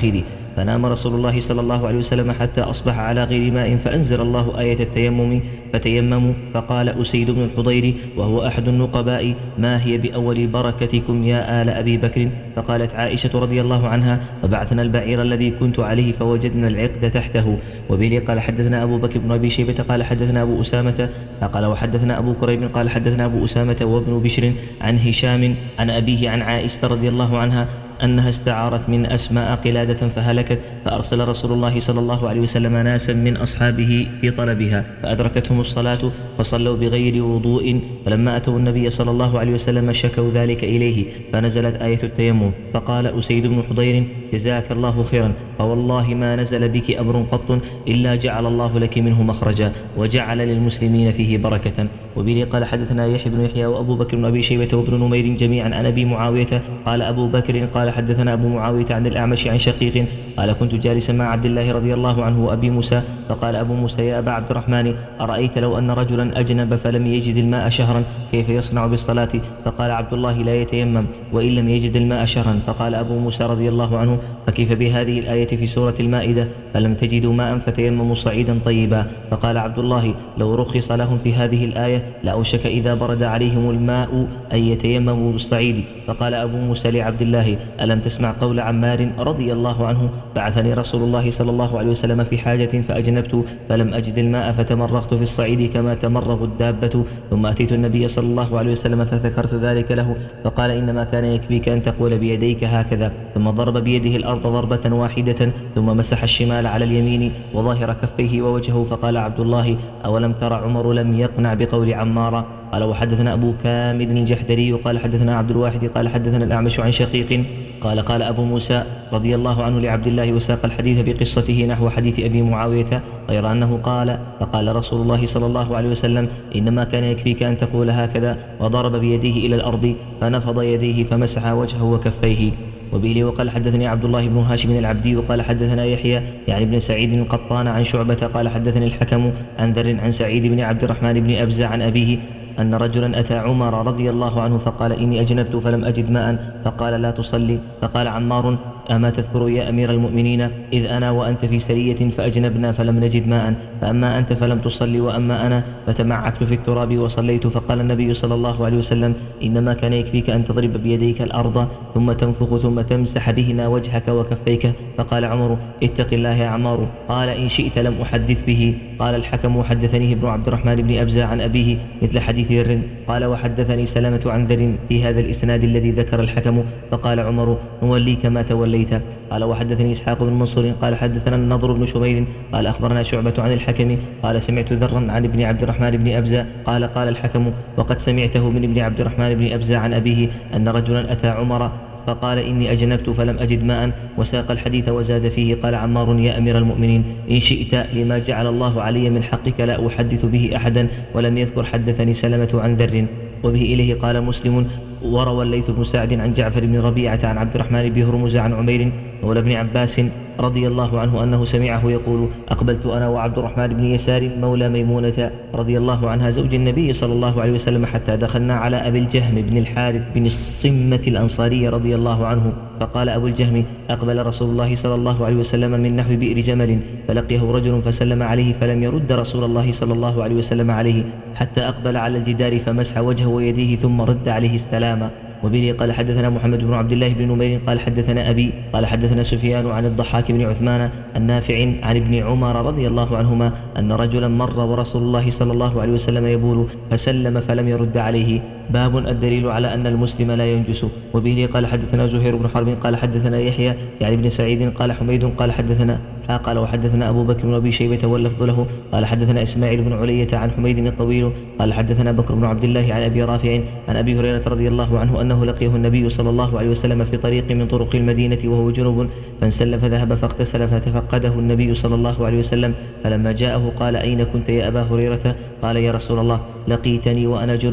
فنام رسول الله صلى الله عليه وسلم حتى أصبح على غير ماء فأنزل الله آية التيمم فتيمموا. فقال أسيد بن الحضير وهو أحد النقباء: ما هي بأول بركتكم يا آل أبي بكر؟ فقالت عائشة رضي الله عنها: وبعثنا البعير الذي كنت عليه فوجدنا العقد تحته. وبه قال حدثنا أبو بكر بن أبي شيبة قال حدثنا أبو أسامة قال وحدثنا أبو كريب قال حدثنا أبو أسامة وابن بشر عن هشام عن أبيه عن عائشة رضي الله عنها أنها استعارت من أسماء قلادة فهلكت، فأرسل رسول الله صلى الله عليه وسلم ناسا من أصحابه في طلبها فأدركتهم الصلاة فصلوا بغير وضوء، فلما أتوا النبي صلى الله عليه وسلم شكوا ذلك إليه فنزلت آية التيمم. فقال أسيد بن حضير: جزاك الله خيرا، فوالله ما نزل بك أمر قط إلا جعل الله لك منه مخرجا وجعل للمسلمين فيه بركة. وبه قال حدثنا يحيى بن يحيى وأبو بكر بن أبي شيبة وابن نمير جميعا عن أبي معاوية قال أبو بكر قال حدثنا أبو معاوية عن الأعمش عن شقيق قال كنت جالسا مع عبد الله رضي الله عنه وأبي موسى فقال أبو موسى: يا أبا عبد الرحمن، أرأيت لو أن رجلا أجنب فلم يجد الماء شهرا كيف يصنع بالصلاة؟ فقال عبد الله: لا يتيمم وإن لم يجد الماء شهرا. فقال أبو موسى رضي الله عنه: فكيف بهذه الآية في سورة المائدة: فلم تجدوا ماء فتيمموا صعيدا طيبا؟ فقال عبد الله: لو رخص لهم في هذه الآية لأوشك إذا برد عليهم الماء أن يتيمموا بالصعيد. فقال أبو موسى لعبد الله: ألم تسمع قول عمار رضي الله عنه: بعثني رسول الله صلى الله عليه وسلم في حاجة فأجنبت فلم أجد الماء فتمرغت في الصعيد كما تمرغ الدابة، ثم أتيت النبي صلى الله عليه وسلم فذكرت ذلك له فقال: إنما كان يكفيك أن تقول بيديك هكذا، ثم ضرب بيده الأرض ضربة واحدة ثم مسح الشمال على اليمين وظاهر كفيه ووجهه. فقال عبد الله: أولم تر عمر لم يقنع بقول عمار؟ قال وحدثنا أبو كامل الجحدري قال حدثنا عبد الواحد قال حدثنا الأعمش عن شقيق قال قال أبو موسى رضي الله عنه لعبد الله وساق الحديث بقصته نحو حديث أبي معاوية غير أنه قال: فقال رسول الله صلى الله عليه وسلم: إنما كان يكفيك أن تقول هكذا، وضرب بيديه إلى الأرض فنفض يديه فمسح وجهه وكفيه. وبه وقال حدثني عبد الله بن هاشم العبدي وقال حدثنا يحيى يعني ابن سعيد القطان عن شعبة قال حدثني الحكم عن ذر عن سعيد بن عبد الرحمن بن أبزة عن أبيه أن رجلا أتى عمر رضي الله عنه فقال: إني أجنبت فلم أجد ماء، فقال: لا تصلي. فقال عمار: أما تذكر يا أمير المؤمنين إذ أنا وأنت في سرية فأجنبنا فلم نجد ماء، فأما أنت فلم تصلي وأما أنا فتمعكت في التراب وصليت. فقال النبي صلى الله عليه وسلم: إنما كان يكفيك أن تضرب بيديك الأرض ثم تنفخ ثم تمسح بهما وجهك وكفيك. فقال عمر: اتق الله يا عمار. قال: إن شئت لم أحدث به. قال الحكم: حدثنيه ابن عبد الرحمن بن أبزة عن أبيه مثل حديث ذر. قال: وحدثني سلمة عن ذر في هذا الإسناد الذي ذكر الحكم. فقال عمر: نوليك ما توليت. قال: وحدثني إسحاق بن منصور قال حدثنا النضر بن شمير قال أخبرنا شعبة عن الحكم قال: سمعت ذرا عن ابن عبد الرحمن بن أبزة قال: قال الحكم: وقد سمعته من ابن عبد الرحمن بن أبزة عن أبيه أن رجلا أتى عمر فقال: إني أجنبت فلم أجد ماء، وساق الحديث وزاد فيه. قال عمار: يا أمير المؤمنين، إن شئت لما جعل الله علي من حقك لا أحدث به أحدا. ولم يذكر حدثني سلمة عن ذر. وبه إليه قال مسلم: وروى الليث بن سعد عن جعفر بن ربيعة عن عبد الرحمن بن هرمز عن عمير مولى ابن عباس رضي الله عنه أنه سمعه يقول: أقبلت أنا وعبد الرحمن بن يسار مولى ميمونة رضي الله عنها زوج النبي صلى الله عليه وسلم حتى دخلنا على أبي الجهم بن الحارث بن الصمة الأنصاري رضي الله عنه. فقال أبو الجهم: أقبل رسول الله صلى الله عليه وسلم من نحو بئر جمل فلقيه رجل فسلم عليه فلم يرد رسول الله صلى الله عليه وسلم عليه حتى أقبل على الجدار فمسح وجهه ويديه ثم رد عليه السلام. وبه قال حدثنا محمد بن عبد الله بن نمير قال حدثنا أبي قال حدثنا سفيان عن الضحاك بن عثمان النافع عن ابن عمر رضي الله عنهما أن رجلا مر ورسول الله صلى الله عليه وسلم يبول فسلم فلم يرد عليه. باب الدليل على أن المسلم لا ينجس. وبه قال حدثنا زهير بن حرب قال حدثنا يحيى يعني ابن سعيد قال حميد قال حدثنا قال وحدثنا أبو بكر بن أبي شيبة واللفظ له قال حدثنا إسماعيل بن علية عن حميد الطويل قال حدثنا بكر بن عبد الله عن أبي رافع عن أبي هريرة رضي الله عنه أنه لقيه النبي صلى الله عليه وسلم في طريق من طرق المدينة وهو جنوب فانسل فذهب فاغتسل فتفقده النبي صلى الله عليه وسلم فلما جاءه قال: أين كنت يا أبا هريرة؟ قال: يا رسول الله، لقيتني وأنا جنب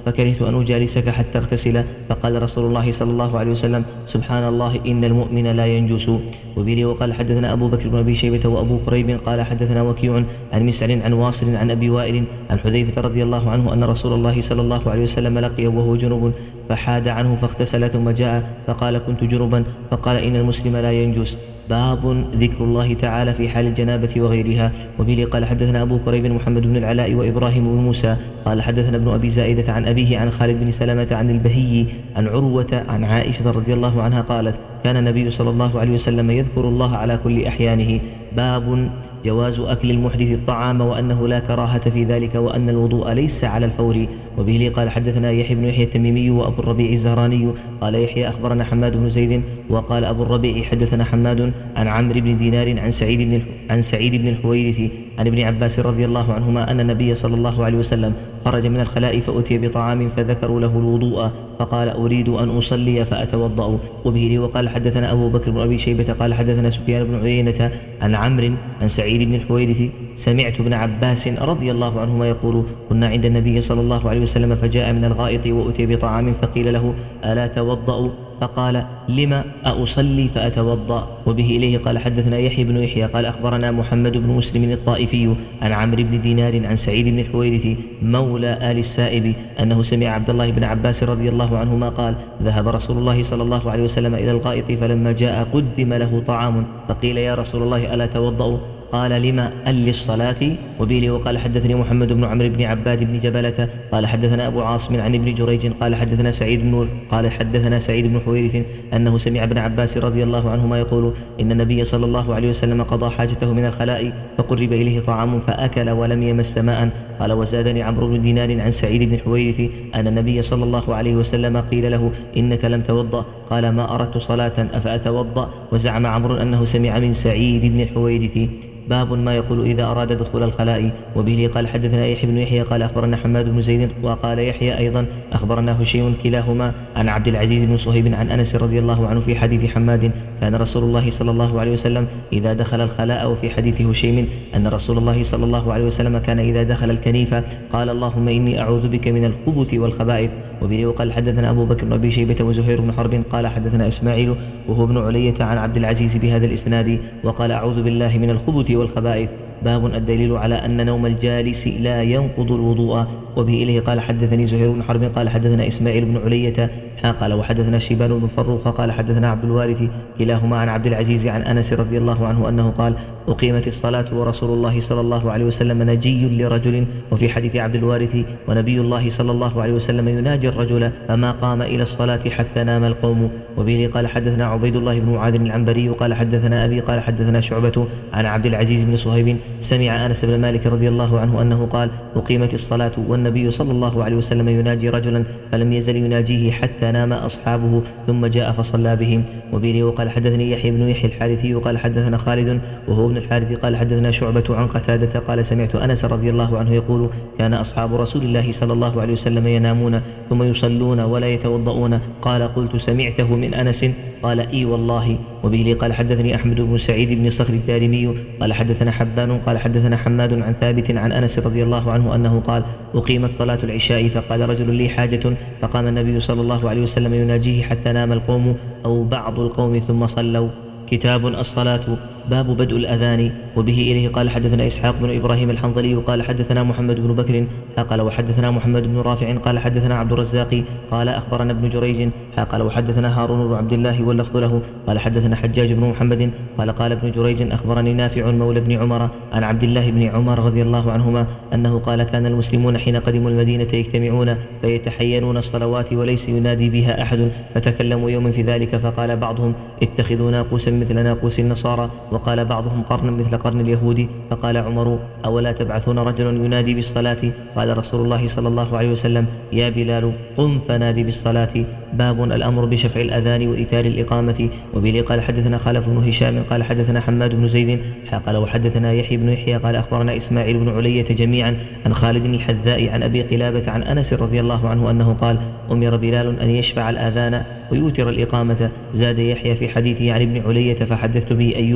فكرهت أن أجالسك حتى اغتسل. فقال رسول الله صلى الله عليه وسلم سبحان الله إن المؤمن لا ينجس. وبه وقال حدثنا أبو بكر بن أبي شيبة وأبو قريب قال حدثنا وكيع عن مسعر عن واصل عن أبي وائل عن حذيفة رضي الله عنه أن رسول الله صلى الله عليه وسلم لقيه وهو جنب فحاد عنه فاغتسل ثم جاء فقال كنت جنبا فقال إن المسلم لا ينجس. باب ذكر الله تعالى في حال الجنابة وغيرها. وبه قال حدثنا أبو قريب محمد بن العلاء وإبراهيم بن موسى قال حدثنا ابن أبي زائدة عن أبيه عن خالد بن سلمة عن البهي عن عروة عن عائشة رضي الله عنها قالت كان النبي صلى الله عليه وسلم يذكر الله على كل أحيانه. باب جواز أكل المحدث الطعام وأنه لا كراهة في ذلك وأن الوضوء ليس على الفور. وبه قال حدثنا يحيى بن يحيى التميمي وأبو الربيع الزهراني قال يحيى أخبرنا حماد بن زيد وقال أبو الربيع حدثنا حماد عن عمرو بن دينار عن سعيد بن عن سعيد بن الحويرث عن ابن عباس رضي الله عنهما أن النبي صلى الله عليه وسلم خرج من الخلاء فأتي بطعام فذكروا له الوضوء فقال أريد أن أصلي فأتوضأ. وبه وقال حدثنا أبو بكر بن أبي شيبة قال حدثنا سفيان بن عيينة عن عمرو عن سعيد بن الحويرث سمعت ابن عباس رضي الله عنهما يقول كنا عند النبي صلى الله عليه وسلم فجاء من الغائط وأتي بطعام فقيل له ألا توضأ فقال لما أصلي فأتوضأ. وبه إليه قال حدثنا يحيى بن يحيى قال أخبرنا محمد بن مسلم الطائفي عن عمرو بن دينار عن سعيد بن الحويرث مولى آل السائب أنه سمع عبد الله بن عباس رضي الله عنهما قال ذهب رسول الله صلى الله عليه وسلم إلى الغائط فلما جاء قدم له طعام فقيل يا رسول الله ألا توضأ قال لما أل للصلاة. وبه وقال حدثني محمد بن عمرو بن عباد بن جبلة قال حدثنا أبو عاصم عن ابن جريج قال حدثنا سعيد بن قال حدثنا سعيد بن حويرث أنه سمع ابن عباس رضي الله عنهما يقول إن النبي صلى الله عليه وسلم قضى حاجته من الخلاء فقرب إليه طعام فأكل ولم يمس ماء. قال وزادني عمرو بن دينار عن سعيد بن الحويرث أن النبي صلى الله عليه وسلم قيل له إنك لم توضأ قال ما أردت صلاة أفأتوضأ. وزعم عمرو أنه سمع من سعيد بن الحويرث. باب ما يقول إذا أراد دخول الخلاء. وبه قال حدثنا يحيى بن يحيى قال أخبرنا حماد بن زيد وقال يحيى أيضا أخبرنا هشيم كلاهما عن عبد العزيز بن صهيب عن أنس رضي الله عنه في حديث حماد كان رسول الله صلى الله عليه وسلم إذا دخل الخلاء. وفي حديث هشيم أن رسول الله صلى الله عليه وسلم كان إذا دخل الكنيف قال اللهم إني أعوذ بك من الخبث والخبائث. وبه قال حدثنا أبو بكر بن أبي شيبة وزهير بن حرب قال حدثنا إسماعيل وهو ابن علية عن عبد العزيز بهذا الإسناد وقال أعوذ بالله من الخبث والخبائث. باب الدليل على أن نوم الجالس لا ينقض الوضوء. وبه إليه قال حدثني زهير بن حرب قال حدثنا إسماعيل بن علية قال وحدثنا شيبان بن فروخ قال حدثنا عبد الوارث كلاهما عن عبد العزيز عن أنس رضي الله عنه أنه قال أقيمت الصلاة ورسول الله صلى الله عليه وسلم نجي لرجل. وفي حديث عبد الوارث ونبي الله صلى الله عليه وسلم يناجي الرجل فما قام إلى الصلاة حتى نام القوم. وبه قال حدثنا عبيد الله بن معاذ العنبري قال حدثنا أبي قال حدثنا شعبة عن عبد العزيز بن صهيب سمع أنس بن مالك رضي الله عنه أنه قال أقيمت الصلاة والنبي صلى الله عليه وسلم يناجي رجلا فلم يزل يناجيه حتى نام أصحابه ثم جاء فصلى بهم. وبه وقال حدثني يحيى بن يحيى الحارثي قال حدثنا خالد وهو ابن الحارث قال حدثنا شعبة عن قتادة قال سمعت أنس رضي الله عنه يقول كان أصحاب رسول الله صلى الله عليه وسلم ينامون ثم يصلون ولا يتوضؤون. قال قلت سمعته من أنس قال إي والله. وبه قال حدثني أحمد بن سعيد بن صخر الدارمي قال حدثنا حبان قال حدثنا حماد عن ثابت عن أنس رضي الله عنه أنه قال أقيمت صلاة العشاء فقال رجل لي حاجة فقام النبي صلى الله عليه وسلم يناجيه حتى نام القوم أو بعض القوم ثم صلوا. كتاب الصلاة. باب بدء الأذان. وبه إليه قال حدثنا إسحاق بن إبراهيم الحنظلي قال حدثنا محمد بن بكر قال وحدثنا محمد بن رافع قال حدثنا عبد الرزاق قال أخبرنا ابن جريج قال وحدثنا هارون بن عبد الله واللفظ له قال حدثنا حجاج بن محمد قال قال ابن جريج أخبرني نافع مولى ابن عمر عن عبد الله بن عمر رضي الله عنهما أنه قال كان المسلمون حين قدموا المدينة يجتمعون فيتحينون الصلوات وليس ينادي بها أحد فتكلموا يوما في ذلك فقال بعضهم اتخذوا ناقوسا مثل ناقوس النصارى وقال بعضهم قرنا مثل قرن اليهود. فقال عمر أولا تبعثون رجلا ينادي بالصلاة؟ قال رسول الله صلى الله عليه وسلم يا بلال قم فنادي بالصلاة. باب الأمر بشفع الأذان وإيتار الإقامة. وبه قال حدثنا خلف بن هشام قال حدثنا حماد بن زيد قال وحدثنا يحيى بن يحيى قال أخبرنا إسماعيل بن علية جميعا عن خالد الحذاء عن أبي قلابة عن أنس رضي الله عنه أنه قال أمر بلال أن يشفع الأذان ويوتر الإقامة. زاد يحيى في حديثه عن ابن علية فحدثت به أيوب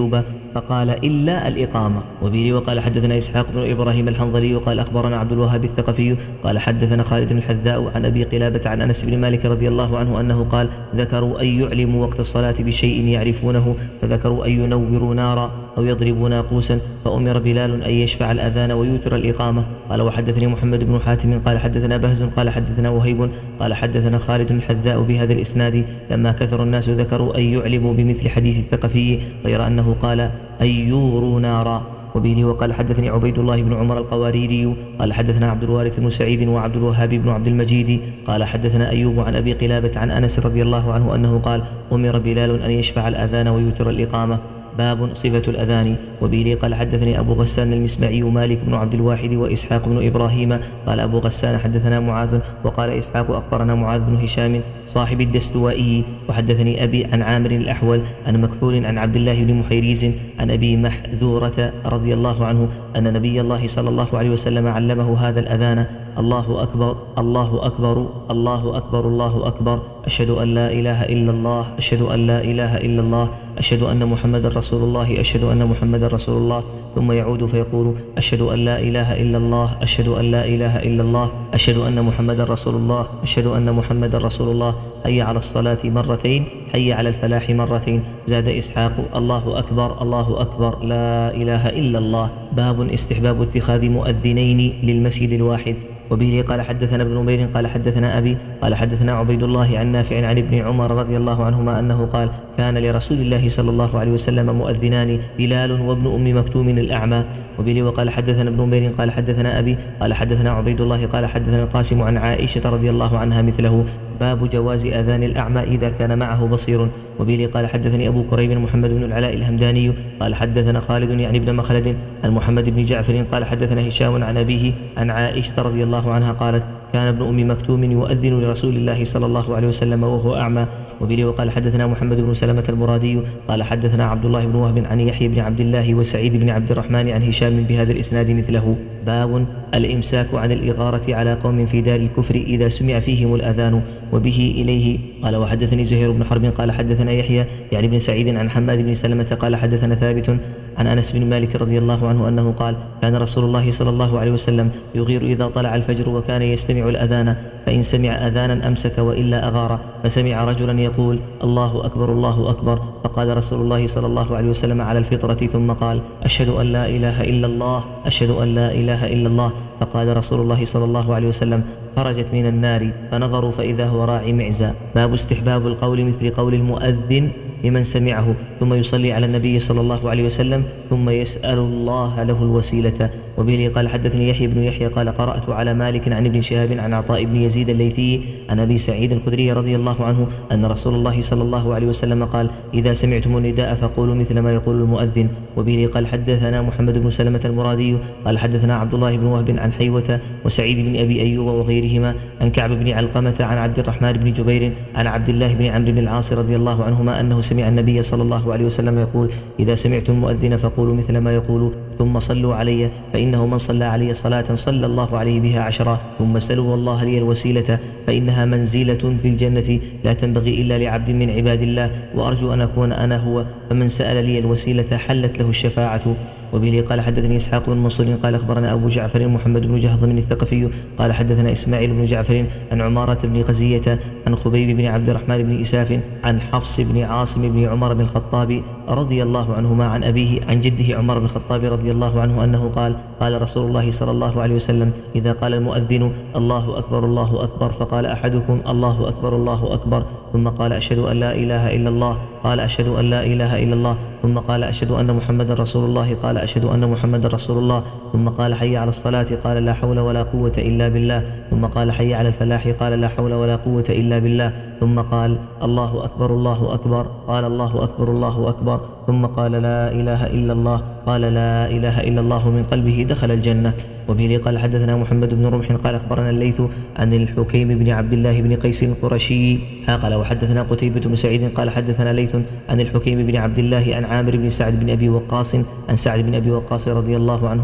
فقال إلا الإقامة. وبه وقال حدثنا إسحاق بن إبراهيم الحنظلي وقال أخبرنا عبد الوهاب الثقفي قال حدثنا خالد بن الحذاء عن أبي قلابة عن أنس بن مالك رضي الله عنه أنه قال ذكروا أن يعلموا وقت الصلاة بشيء يعرفونه فذكروا أن ينوروا نارا أو يضربوا ناقوسا فأمر بلال أن يشفع الأذان ويوتر الإقامة. قال وحدثني محمد بن حاتم قال حدثنا بهز قال حدثنا وهيب قال حدثنا خالد بن الحذاء بهذا الإسناد لما كثر الناس ذكروا أن يعلموا بمثل حديث الثقفي غير أنه قال أن يوروا نارا. وبه وقال حدثني عبيد الله بن عمر القواريري قال حدثنا عبد الوارث بن سعيد وعبد الوهاب بن عبد المجيد قال حدثنا أيوب عن أبي قلابة عن أنس رضي الله عنه أنه قال أمر بلال أن يشفع الأذان ويوتر الإقامة. باب صفة الأذان. وبه قال حدثني أبو غسان المسمعي مالك بن عبد الواحد وإسحاق بن إبراهيم قال أبو غسان حدثنا معاذ وقال إسحاق أخبرنا معاذ بن هشام صاحب الدستوائي وحدثني أبي عن عامر الأحول عن مكحول عن عبد الله بن محيريز عن أبي محذورة رضي الله عنه أن نبي الله صلى الله عليه وسلم علمه هذا الأذان الله أكبر الله أكبر الله أكبر الله أكبر أشهد أن لا إله إلا الله أشهد أن لا إله إلا الله أشهد أن محمد رسول الله أشهد أن محمد رسول الله ثم يعود فيقول أشهد أن لا إله إلا الله أشهد أن لا إله إلا الله أشهد أن محمد رسول الله أشهد أن محمد رسول الله حي على الصلاة مرتين حي على الفلاح مرتين. زاد إسحاق الله أكبر الله أكبر لا إله إلا الله. باب استحباب اتخاذ مؤذنين للمسجد الواحد. وبه قال حدثنا ابن نمير قال حدثنا أبي قال حدثنا عبيد الله عن نافع عن ابن عمر رضي الله عنهما أنه قال كان لرسول الله صلى الله عليه وسلم مؤذنان بلال وابن أم مكتوم الأعمى. وبه وقال حدثنا ابن نمير قال حدثنا أبي قال حدثنا عبيد الله قال حدثنا القاسم عن عائشة رضي الله عنها مثله. باب جواز أذان الأعمى إذا كان معه بصير. وبه قال حدثني أبو كريب محمد بن العلاء الهمداني قال حدثنا خالد يعني ابن مخلد عن محمد بن جعفر قال حدثنا هشام عن أبيه عن عائشة رضي الله عنها قالت كان ابن أم مكتوم يؤذن لرسول الله صلى الله عليه وسلم وهو أعمى. وبه وقال حدثنا محمد بن سلمة المرادي قال حدثنا عبد الله بن وهب عن يحيى بن عبد الله وسعيد بن عبد الرحمن عن هشام بهذا الإسناد مثله. باب الإمساك عن الإغارة على قوم في دار الكفر إذا سمع فيهم الأذان. وبه إليه قال وحدثني زهير بن حرب قال حدثنا يحيى يعني بن سعيد عن حماد بن سلمة قال حدثنا ثابت عن أنس بن مالك رضي الله عنه أنه قال كان رسول الله صلى الله عليه وسلم يغير إذا طلع الفجر وكان يستمع الأذان فإن سمع أذانا أمسك وإلا أغار. فسمع رجلا يقول الله أكبر الله أكبر فقال رسول الله صلى الله عليه وسلم على الفطرة ثم قال أشهد أن لا إله إلا الله أشهد أن لا إله إلا الله. فقال رسول الله صلى الله عليه وسلم خرجت من النار فنظروا فإذا هو راعي معزى. باب استحباب القول مثل قول المؤذن لمن سمعه ثم يصلي على النبي صلى الله عليه وسلم ثم يسأل الله له الوسيلة. وبه قال حدثني يحيى بن يحيى قال قرأت على مالك عن ابن شهاب عن عطاء بن يزيد الليثي عن أبي سعيد الخدري رضي الله عنه أن رسول الله صلى الله عليه وسلم قال إذا سمعتم النداء فقولوا مثل ما يقول المؤذن. وبه قال حدثنا محمد بن سلمة المرادي قال حدثنا عبد الله بن وهب عن حيوة وسعيد بن أبي أيوب وغيرهما عن كعب بن علقمة عن عبد الرحمن بن جبير عن عبد الله بن عمرو بن العاص رضي الله عنهما أنه سمع النبي صلى الله عليه وسلم يقول إذا سمعتم المؤذن فقولوا مثل ما يقول ثم صلوا علي فإنه من صلى علي صلاة صلى الله عليه بها عشرة ثم سلوا الله لي الوسيلة فإنها منزلة في الجنة لا تنبغي إلا لعبد من عباد الله وأرجو أن أكون أنا هو فمن سأل لي الوسيلة حلت له الشفاعة. وبه قال حدثني إسحاق بن منصور قال أخبرنا أبو جعفر محمد بن جهضم الثقفي قال حدثنا إسماعيل بن جعفر عن عمارة بن غزية عن خبيب بن عبد الرحمن بن إساف عن حفص بن عاصم بن عمر بن الخطاب رضي الله عنهما عن أبيه عن جده عمر بن الخطاب رضي الله عنه أنه قال قال رسول الله صلى الله عليه وسلم إذا قال المؤذن الله أكبر الله أكبر فقال أحدكم الله أكبر الله أكبر ثم قال أشهد أن لا إله إلا الله قال أشهد أن لا إله إلا الله ثم قال أشهد أن محمد رسول الله قال أشهد أن محمد رسول الله ثم قال حي على الصلاة قال لا حول ولا قوة إلا بالله ثم قال حي على الفلاح قال لا حول ولا قوة إلا بالله ثم قال الله أكبر الله أكبر قال الله أكبر الله أكبر ثم قال لا إله إلا الله قال لا إله إلا الله من قلبه دخل الجنة. وبه قال حدثنا محمد بن رمح قال أخبرنا الليث عن الحكيم بن عبد الله بن قيس القرشي قال وحدثنا قتيبة بن سعيد قال حدثنا ليث عن الحكيم بن عبد الله عن عامر بن سعد بن أبي وقاص عن سعد بن أبي وقاص رضي الله عنهما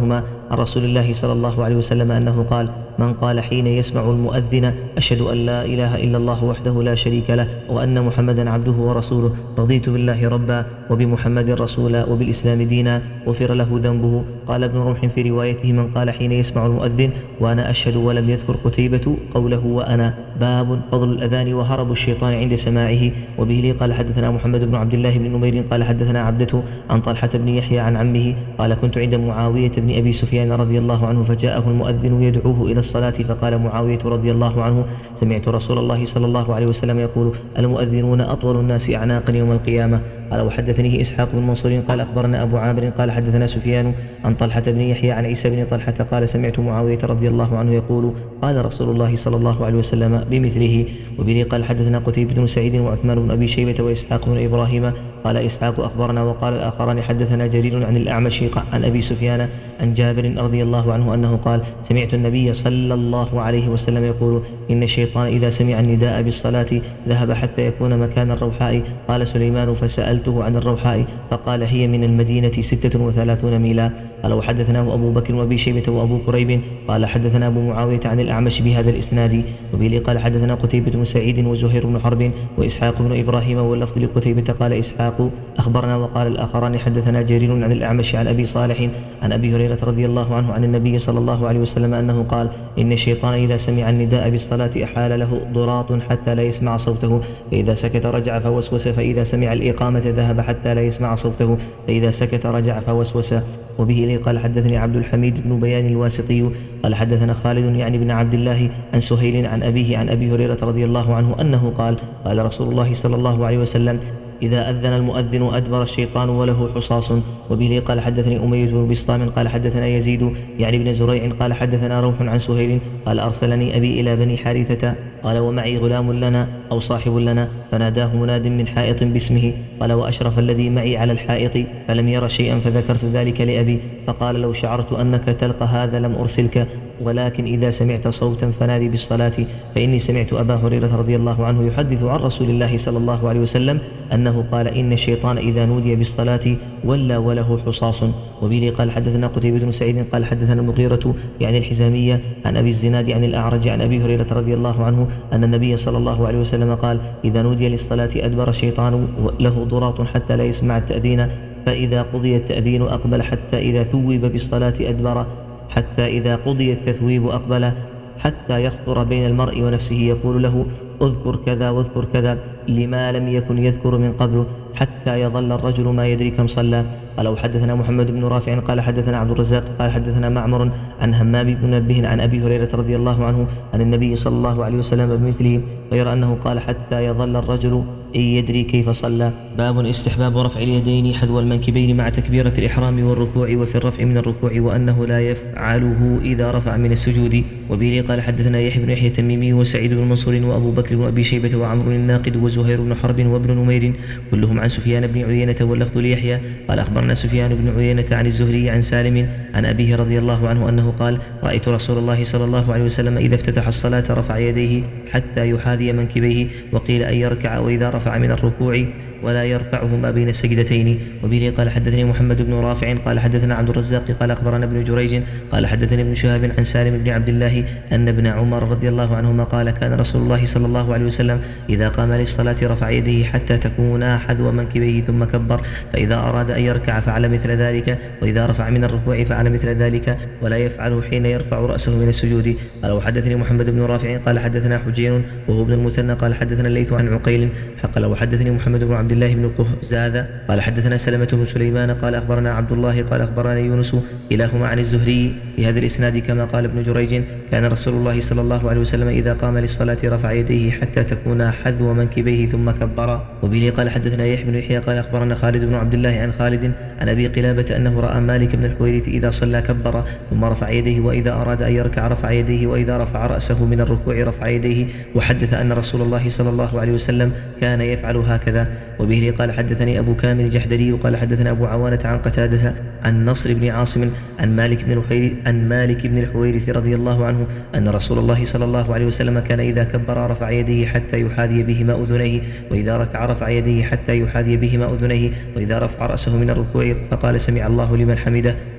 عن رسول الله صلى الله عليه وسلم أنه قال: من قال حين يسمع المؤذن: أشهد أن لا إله إلا الله وحده لا شريك له وأن محمدا عبده ورسوله، رضيت بالله ربا وبمحمد رسولا وبالإسلام دينا، غفر له ذنبه. قال ابن رمح في روايته: من قال حين يسمع المؤذن وأنا أشهد، ولم يذكر قتيبة قوله وأنا. باب فضل الأذان وهرب الشيطان عند سماعه. وبه قال حدثنا محمد بن عبد الله بن نمير قال حدثنا عبدة عن طلحة بن يحيى عن عمه قال: كنت عند معاوية بن أبي سفيان رضي الله عنه فجاءه المؤذن يدعوه إلى الصلاة، فقال معاوية رضي الله عنه: سمعت رسول الله صلى الله عليه وسلم يقول: المؤذنون أطول الناس أعناقا يوم القيامة. قال: وحدثنيه إسحاق بن منصور قال أخبرنا أبو عامر قال حدثنا سفيان عن طلحة بن يحيى عن عيسى بن طلحة قال: سمعت معاوية رضي الله عنه يقول: قال رسول الله صلى الله عليه وسلم بمثله. وبه قال حدثنا قتيبة بن سعيد وعثمان بن أبي شيبة وإسحاق بن إبراهيم. قال إسحاق: أخبرنا. وقال الآخران حدثنا جرير عن الأعمش عن أبي سفيان عن جابر رضي الله عنه أنه قال: سمعت النبي صلى الله عليه وسلم يقول: إن الشيطان إذا سمع النداء بالصلاة ذهب حتى يكون مكان الروحاء. قال سليمان: فسألته عن الروحاء فقال: هي من المدينة ستة وثلاثون ميلا. قال: وحدثناه أبو بكر وأبي شيبة وأبو كريب قال حدثنا أبو معاوية عن الأعمش بهذا الإسناد. وبه قال حدثنا قتيبة بن سعيد وزهير بن حرب وإسحاق بن إبراهيم واللفظ لقتيبة قال إسحاق: أخبرنا. وقال الآخران حدثنا جرير عن الأعمش عن أبي صالح عن أبي هريرة رضي الله عنه عن النبي صلى الله عليه وسلم أنه قال: إن الشيطان إذا سمع النداء بالصلاة أحال له ضراط حتى لا يسمع صوته، فإذا سكت رجع فوسوس، فإذا سمع الإقامة ذهب حتى لا يسمع صوته، فإذا سكت رجع فوسوس. وبه قال حدثني عبد الحميد بن بيان الواسطي قال حدثنا خالد يعني بن عبد الله عن سهيل عن أبيه عن أبي هريرة رضي الله عنه أنه قال: قال رسول الله صلى الله عليه وسلم: إذا أذن المؤذن أدبر الشيطان وله حصاص. وبه قال حدثني أمية بن بسطام قال حدثنا يزيد يعني بن زريع قال حدثنا روح عن سهيل قال: أرسلني أبي إلى بني حارثة قال: ومعي غلام لنا أو صاحب لنا، فناداه مناد من حائط باسمه. قال: وأشرف الذي معي على الحائط فلم ير شيئا، فذكرت ذلك لأبي فقال: لو شعرت أنك تلقى هذا لم أرسلك، ولكن إذا سمعت صوتا فنادي بالصلاة، فإني سمعت أبا هريرة رضي الله عنه يحدث عن رسول الله صلى الله عليه وسلم أنه قال: إن الشيطان إذا نودي بالصلاة ولى وله حصاص. وبه قال حدثنا قتيبة بن سعيد قال حدثنا المغيرة يعني الحزامية عن أبي الزناد عن الأعرج عن أبي هريرة رضي الله عنه أن النبي صلى الله عليه وسلم قال: إذا نودي للصلاة أدبر الشيطان له ضراط حتى لا يسمع التأذين، فإذا قضي التأذين أقبل حتى إذا ثوب بالصلاة أدبر، حتى إذا قضي التثويب أقبل، حتى يخطر بين المرء ونفسه يقول له: اذكر كذا واذكر كذا، لما لم يكن يذكر من قبل، حتى يظل الرجل ما يدري كم صلى. قال: وحدثنا محمد بن رافع قال حدثنا عبد الرزاق قال حدثنا معمر عن همام بن منبه عن أبي هريرة رضي الله عنه عن النبي صلى الله عليه وسلم بمثله، غير أنه قال: حتى يظل الرجل إن يدري كيف صلى. باب استحباب رفع اليدين حذو المنكبين مع تكبيرة الإحرام والركوع، وفي الرفع من الركوع، وأنه لا يفعله إذا رفع من السجود. وبه قال حدثنا يحيى بن يحيى التميمي وسعيد بن منصور وأبو بكر بن أبي شيبة وعمرو الناقد وزهير بن حرب وابن نمير كلهم عن سفيان بن عيينة واللفظ ليحيى قال: أخبرنا سفيان بن عيينة عن الزهري عن سالم عن أبيه رضي الله عنه أنه قال: رأيت رسول الله صلى الله عليه وسلم إذا افتتح الصلاة رفع يديه حتى يحاذي منكبيه، وقيل أن يركع وإذا رفع من الركوع ولا يرفعهما بين السجدتين. وبه قال حدثني محمد بن رافع قال حدثنا عبد الرزاق قال أخبرنا ابن جريج قال حدثني ابن شهاب عن سالم بن عبد الله أن ابن عمر رضي الله عنهما قال: كان رسول الله صلى الله عليه وسلم إذا قام للصلاة رفع يديه حتى تكونا حذو منكبيه ثم كبر، فإذا أراد أن يركع فعل مثل ذلك، وإذا رفع من الركوع فعل مثل ذلك، ولا يفعله حين يرفع رأسه من السجود. قال: وحدثني محمد بن رافع قال حدثنا حجين وهو ابن المثنى قال حدثنا الليث عن عقيل حق. لو حدثني محمد بن عبد الله بن قهزاذ قال حدثنا سلمة بن سليمان قال أخبرنا عبد الله قال أخبرنا يونس كلاهما عن الزهري بهذا الإسناد كما قال ابن جريج: كان رسول الله صلى الله عليه وسلم إذا قام للصلاة رفع يديه حتى تكون حذو منكبيه ثم كبر. وبه قال حدثنا يحيى بن يحيى قال أخبرنا خالد بن عبد الله عن خالد عن أبي قلابة أنه رأى مالك بن الحويرث إذا صلى كبر ثم رفع يديه، وإذا أراد أن يركع رفع يديه، وإذا رفع رأسه من الركوع رفع يديه، وحدث أن رسول الله صلى الله عليه وسلم كان يفعل هكذا. وبه قال حدثني أبو كامل الجحدري قال حدثنا أبو عوانة عن قتادة عن نصر بن عاصم عن مالك بن الحويرث عن مالك بن الحويرث رضي الله عنه أن رسول الله صلى الله عليه وسلم كان إذا كبر رفع يديه حتى يحاذي بهما أذنيه، وإذا ركع رفع يديه حتى يحاذي بهما أذنيه، وإذا رفع رأسه من الركوع فقال: سمع الله لمن حمده،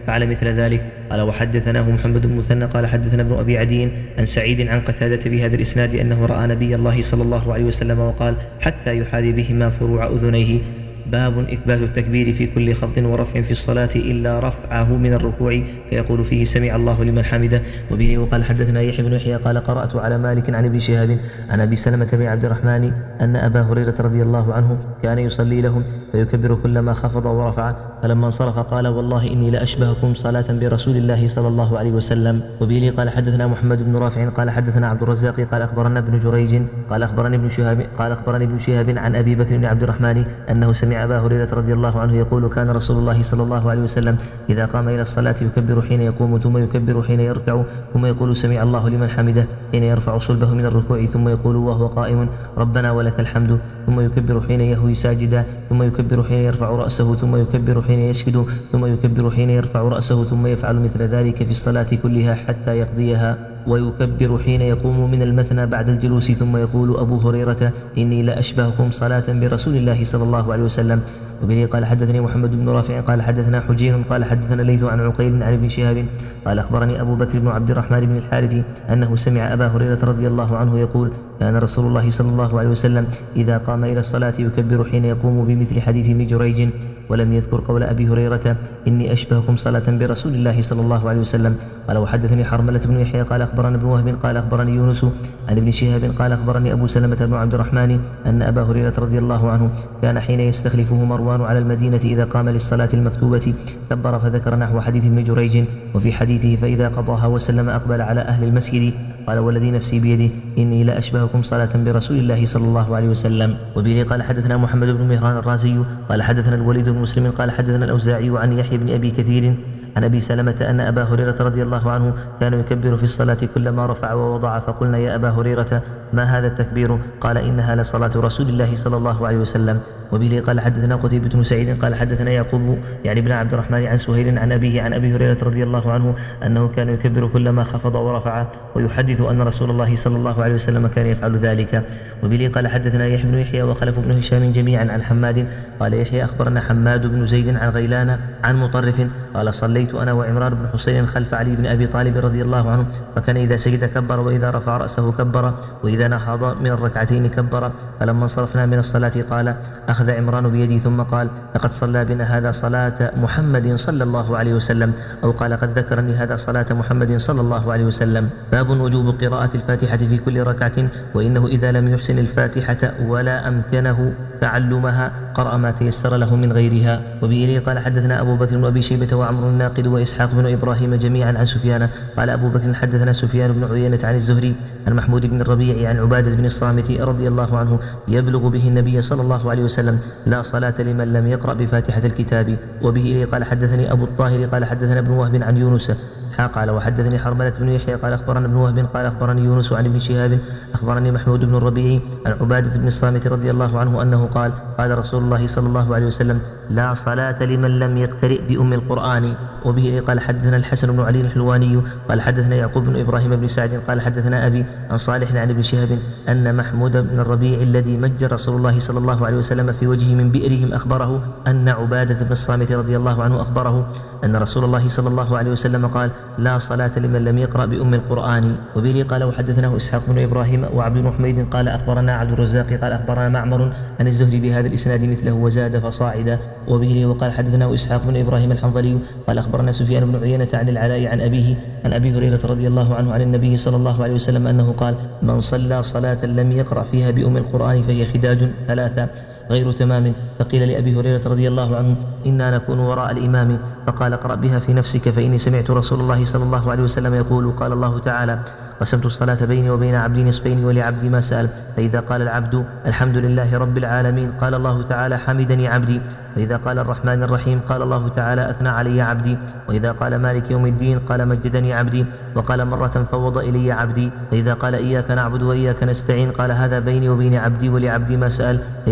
فعل مثل ذلك. قال وحدثناه محمد بن مثنى قال حدثنا ابن أبي عدي عن سعيد عن قتادة بهذا الإسناد أنه رأى نبي الله صلى الله عليه وسلم وقال حتى يحاذي بهما فروع أذنيه. باب إثبات التكبير في كل خفض ورفع في الصلاة إلا رفعه من الركوع فيقول فيه سمع الله لمن حمده. وبه وقال حدثنا يحيى بن يحيى قال قرأت على مالك عن ابن شهاب عن أبي سلمة بن عبد الرحمن أن أبا هريرة رضي الله عنه كان يصلي لهم فيكبر كلما خفض ورفع فلما انصرف قال والله إني لأشبهكم صلاة برسول الله صلى الله عليه وسلم. وبه قال حدثنا محمد بن رافع قال حدثنا عبد الرزاق قال أخبرنا ابن جريج قال أخبرني ابن شهاب قال أخبرني ابن شهاب عن أبي بكر بن عبد الرحمن أنه سمع أبا هريرة رضي الله عنه يقول كان رسول الله صلى الله عليه وسلم إذا قام إلى الصلاة يكبر حين يقوم ثم يكبر حين يركع ثم يقول سمع الله لمن حمده حين يرفع صلبه من الركوع ثم يقول وهو قائم ربنا ولك الحمد ثم يكبر حين يهوي ساجدا ثم يكبر حين يرفع رأسه ثم يكبر حين يسجد ثم يكبر حين يرفع رأسه ثم يفعل مثل ذلك في الصلاة كلها حتى يقضيها. ويكبر حين يقوم من المثنى بعد الجلوس ثم يقول أبو هريرة إني لأشبهكم صلاة برسول الله صلى الله عليه وسلم. وبه قال حدثني محمد بن رافع قال حدثنا حجين قال حدثنا ليث عن عقيل عن ابن شهاب قال أخبرني أبو بكر بن عبد الرحمن بن الحارث أنه سمع أبا هريرة رضي الله عنه يقول كان رسول الله صلى الله عليه وسلم إذا قام إلى الصلاة يكبر حين يقوم بمثل حديث ابن جريج ولم يذكر قول أبي هريرة إني أشبهكم صلاة برسول الله صلى الله عليه وسلم. قال وحدثني حرملة بن يحيى قال أخبرنا ابن وهب قال أخبرني يونس عن ابن شهاب قال أخبرني أبو سلمة بن عبد الرحمن أن أبا هريرة رضي الله عنه كان حين يستخلفه مروان على المدينة إذا قام للصلاة المكتوبة كبر فذكر نحو حديث ابن جريج وفي حديثه فإذا قضاها وسلم أقبل على أهل المسجد قال والذي نفسي بيده إني لأشبهكم صلاة برسول الله صلى الله عليه وسلم. وبه قال حدثنا محمد بن مهران الرازي قال حدثنا الوليد بن مسلم قال حدثنا الأوزاعي عن يحيى بن أبي كثير عن أبي سلمة أن أبا هريرة رضي الله عنه كان يكبر في الصلاة كلما رفع ووضع فقلنا يا أبا هريرة ما هذا التكبير قال إنها لصلاة رسول الله صلى الله عليه وسلم. وبه قال حدثنا قتيبة بن سعيد قال حدثنا يعقوب يعني ابن عبد الرحمن عن سهيل عن أبيه عن أبي هريرة رضي الله عنه أنه كان يكبر كلما خفض ورفع ويحدث أن رسول الله صلى الله عليه وسلم كان يفعل ذلك. وبه قال حدثنا يحيى بن يحيى وخلف بن هشام جميعا عن حماد قال يحيى أخبرنا حماد بن زيد عن غيلان عن مطرف قال صليت أنا وعمران بن حسين خلف علي بن أبي طالب رضي الله عنه فكان إذا سجد كبر وإذا رفع رأسه كبر وإذا نهض من الركعتين كبر. فلما انصرفنا من الصلاة قال أخذ عمران بيدي ثم قال لقد صلى بنا هذا صلاة محمد صلى الله عليه وسلم أو قال قد ذكرني هذا صلاة محمد صلى الله عليه وسلم. باب وجوب قراءة الفاتحة في كل ركعة وإنه إذا لم يحسن الفاتحة ولا أمكنه تعلمها قرأ ما تيسر له من غيرها. وبه قال حدثنا أبو بكر بن أبي شيبة وعمر الناقد وإسحاق بن إبراهيم جميعا عن سفيان قال أبو بكر حدثنا سفيان بن عيينة عن الزهري عن محمود بن الربيع عن عبادة بن الصامت رضي الله عنه يبلغ به النبي صلى الله عليه وسلم لا صلاة لمن لم يقرأ بفاتحة الكتاب. وبه قال حدثني أبو الطاهر قال حدثنا ابن وهب عن يونس قال وحدثني حرملة بن يحيى قال أخبرنا ابن وهب قال أخبرني يونس عن ابن شهاب أخبرني محمود بن الربيع عن عبادة بن الصامت رضي الله عنه أنه قال قال رسول الله صلى الله عليه وسلم لا صلاة لمن لم يقترئ بأم القرآن. وبه قال حدثنا الحسن بن علي الحلواني قال حدثنا يعقوب بن إبراهيم بن سعد قال حدثنا أبي عن صالح عن ابن شهاب أن محمود بن الربيع الذي مج رسول الله صلى الله عليه وسلم في وجهه من بئرهم أخبره أن عبادة بن الصامت رضي الله عنه أخبره أن رسول الله صلى الله عليه وسلم قال لا صلاة لمن لم يقرأ بأم القرآن. وبه قال وحدثناه إسحاق بن إبراهيم وعبد بن حميد قال أخبرنا عبد الرزاق قال أخبرنا معمر عن الزهري بهذا الإسناد مثله وزاد فصاعدا. وبه وقال حدثناه إسحاق بن إبراهيم الحنظلي قال أخبرنا سفيان بن عيينة عن العلاء عن أبيه عن أبي هريرة رضي الله عنه عن النبي صلى الله عليه وسلم أنه قال من صلى صلاة لم يقرأ فيها بأم القرآن فهي خداج ثلاثة غير تمام. فقيل لأبي هريرة رضي الله عنه إنا نكون وراء الإمام فقال اقرأ بها في نفسك فإني سمعت رسول الله صلى الله عليه وسلم يقول قال الله تعالى قسمت الصلاة بيني وبين عبدي نصفين ولعبدي ما سأل فإذا قال العبد الحمد لله رب العالمين قال الله تعالى حمدني عبدي وإذا قال الرحمن الرحيم قال الله تعالى أثنى علي عبدي وإذا قال مالك يوم الدين قال مجدني عبدي وقال مرة فوض إلي عبدي وإذا قال إياك نعبد وإياك نستعين قال هذا بيني وبين عبدي ولعبدي ما سأل فإذا قال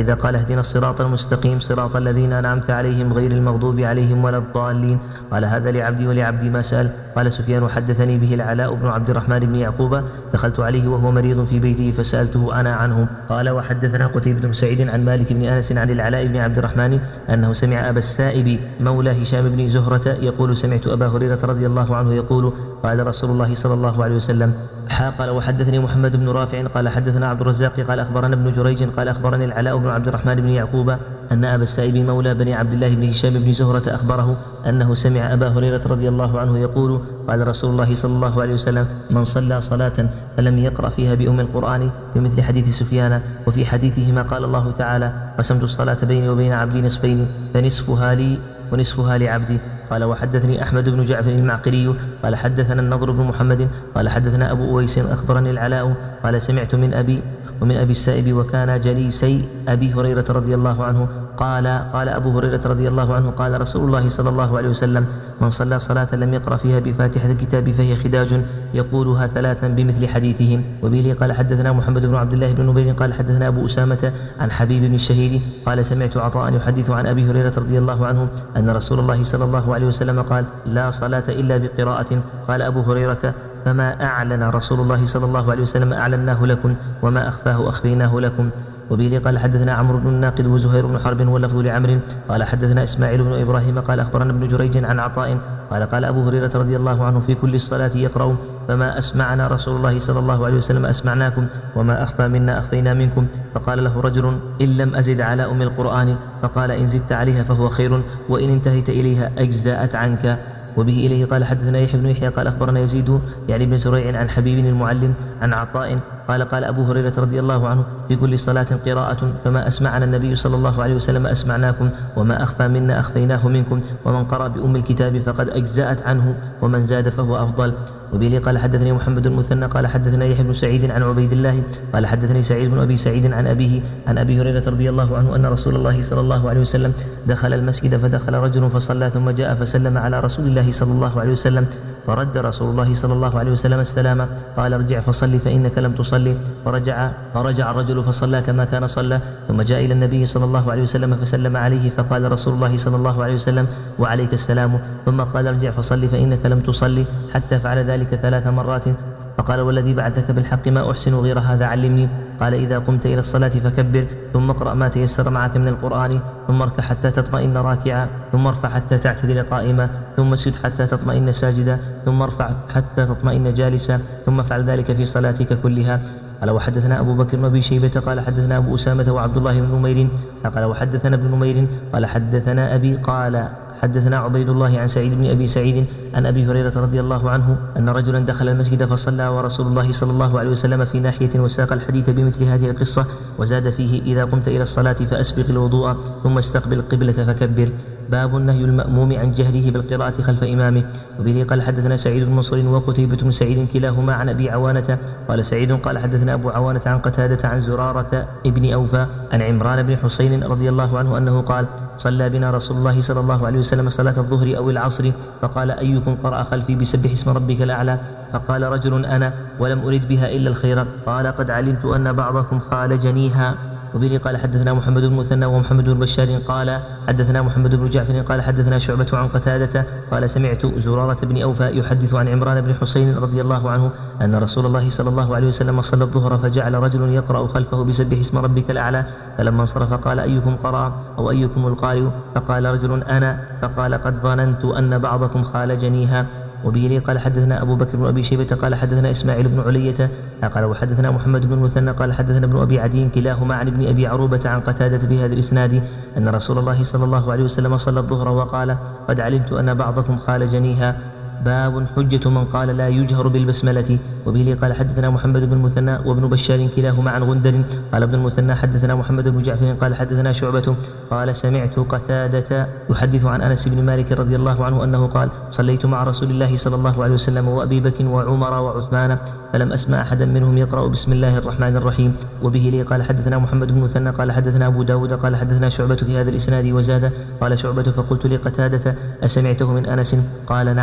اهدنا الصراط المستقيم صراط الذين أنعمت عليهم غير المغضوب عليهم ولا الضالين. قال هذا لعبدي ولعبدي ما سأل. قال سفيان وحدثني به العلاء بن عبد الرحمن بن يعقوب دخلت عليه وهو مريض في بيته فسألته أنا عنه. قال وحدثنا قتيبة بن سعيد عن مالك بن أنس عن العلاء بن عبد الرحمن أنه سمع أبا السائب مولى هشام بن زهرة يقول سمعت أبا هريرة رضي الله عنه يقول قال رسول الله صلى الله عليه وسلم. قال وحدثني محمد بن رافع قال حدثنا عبد الرزاق قال أخبرنا ابن جريج قال أخبرني العلاء بن عبد الرحمن بن يعقوب أن أبا السائب مولى بني عبد الله بن هشام بن زهرة أخبره أنه سمع أبا هريرة رضي الله عنه يقول قال رسول الله صلى الله عليه وسلم من صلى صلاة فلم يقرأ فيها بأم القرآن بمثل حديث سفيان وفي حديثهما قال الله تعالى قسمت الصلاة بيني وبين عبدي نصفين فنصفها لي ونصفها لعبدي. قال وحدثني أحمد بن جعفر المعقري قال حدثنا النضر بن محمد قال حدثنا أبو أويس أخبرني العلاء قال سمعت من أبي ومن أبي السائب وكان جليسي أبي هريرة رضي الله عنه قال قال أبو هريرة رضي الله عنه قال رسول الله صلى الله عليه وسلم من صلى صلاة لم يقرأ فيها بفاتحة الكتاب فهي خداج يقولها ثلاثا بمثل حديثهم. وبه قال حدثنا محمد بن عبد الله بن نبيل قال حدثنا أبو أسامة عن حبيب بن الشهيد قال سمعت عطاء يحدث عن أبي هريرة رضي الله عنه أن رسول الله صلى الله عليه وسلم قال لا صلاة إلا بقراءة. قال أبو هريرة فما أعلن رسول الله صلى الله عليه وسلم أعلناه لكم وما أخفاه أخفيناه لكم. وبه قال حدثنا عمرو بن الناقد وزهير بن حرب واللفظ لعمرو قال حدثنا إسماعيل بن إبراهيم قال أخبرنا ابن جريج عن عطاء قال قال أبو هريرة رضي الله عنه في كل الصلاة يقرأ فما أسمعنا رسول الله صلى الله عليه وسلم أسمعناكم وما أخفى منا أخفينا منكم. فقال له رجل إن لم أزد على أم القرآن فقال إن زدت عليها فهو خير وإن انتهيت إليها أجزأت عنك. وبه إليه قال حدثنا يحيى بن يحيى قال أخبرنا يزيد يعني بن زريع عن حبيب المعلم عن عطاء قال قال أبو هريرة رضي الله عنه في كل صلاة قراءة فما أسمعنا النبي صلى الله عليه وسلم أسمعناكم وما أخفى منا أخفيناه منكم ومن قرأ بأم الكتاب فقد أجزأت عنه ومن زاد فهو أفضل. وبه قال حدثني محمد المثنى قال حدثنا يحيى بن سعيد عن عبيد الله قال حدثني سعيد بن أبي سعيد عن أبيه عن أبي هريرة رضي الله عنه أن رسول الله صلى الله عليه وسلم دخل المسجد فدخل رجل فصلى ثم جاء فسلم على رسول الله صلى الله عليه وسلم فرد رسول الله صلى الله عليه وسلم السلام قال ارجع فصلي فإنك لم تصلي فرجع فرجع الرجل فصلى كما كان صلى ثم جاء إلى النبي صلى الله عليه وسلم فسلم عليه فقال رسول الله صلى الله عليه وسلم وعليك السلام ثم قال ارجع فصلي فإنك لم تصلي حتى فعل ذلك ثلاث مرات فقال والذي بعثك بالحق ما أحسن غير هذا علمني. قال إذا قمت إلى الصلاة فكبر ثم اقرأ ما تيسر معك من القرآن ثم اركع حتى تطمئن راكعا ثم ارفع حتى تعتدل قائما ثم اسجد حتى تطمئن ساجدا ثم ارفع حتى تطمئن جالسا ثم افعل ذلك في صلاتك كلها. قال وحدثنا أبو بكر بن أبي شيبة قال حدثنا أبو أسامة وعبد الله بن نمير قال وحدثنا ابن نمير قال حدثنا أبي قال حدثنا عبيد الله عن سعيد بن أبي سعيد عن أبي هريرة رضي الله عنه أن رجلا دخل المسجد فصلى ورسول الله صلى الله عليه وسلم في ناحية وساق الحديث بمثل هذه القصة وزاد فيه إذا قمت إلى الصلاة فأسبق الوضوء ثم استقبل القبلة فكبر. باب النهي المأموم عن جهره بالقراءة خلف إمامه. وبه قال حدثنا سعيد بن منصور وقتيبة بن سعيد كلاهما عن أبي عوانة قال سعيد قال حدثنا أبو عوانة عن قتادة عن زرارة ابن أوفى عن عمران بن حسين رضي الله عنه أنه قال صلى بنا رسول الله صلى الله عليه وسلم صلاة الظهر أو العصر فقال أيكم قرأ خلفي بسبح اسم ربك الأعلى فقال رجل أنا ولم أرد بها إلا الخير قال قد علمت أن بعضكم خالجنيها. وبه قال حدثنا محمد بن مثنى ومحمد بن بشار قال حدثنا محمد بن جعفر قال حدثنا شعبة عن قتادة قال سمعت زرارة بن أوفى يحدث عن عمران بن حسين رضي الله عنه أن رسول الله صلى الله عليه وسلم صلى الظهر فجعل رجل يقرأ خلفه بسبح اسم ربك الأعلى فلما انصرف قال أيكم قرأ أو أيكم القارئ فقال رجل أنا فقال قد ظننت أن بعضكم خالجنيها. وبه قال حدثنا أبو بكر بن أبي شيبة قال حدثنا إسماعيل بن علية قال وحدثنا محمد بن المثنى قال حدثنا ابن أبي عدي كلاهما عن ابن أبي عروبة عن قتادة بهذا الإسناد أن رسول الله صلى الله عليه وسلم صلى الظهر وقال قد علمت أن بعضكم خالجنيها. باب حجة من قال لا يجهر بالبسملة. وبه قال حدثنا محمد بن المثنى وابن بشار كلاهما عن غندر قال ابن المثنى حدثنا محمد بن جعفر قال حدثنا شعبة قال سمعت قتادة يحدث عن أنس بن مالك رضي الله عنه أنه قال صليت مع رسول الله صلى الله عليه وسلم وأبي بكر وعمر وعثمان فلم أسمع أحدا منهم يقرأ بسم الله الرحمن الرحيم. وبه لي قال حدثنا محمد بن المثنى قال حدثنا أبو داود قال حدثنا شعبة في هذا الإسناد وزاد قال شعبة فقلت لقتادة أسمعته من أنس قال نعم نحن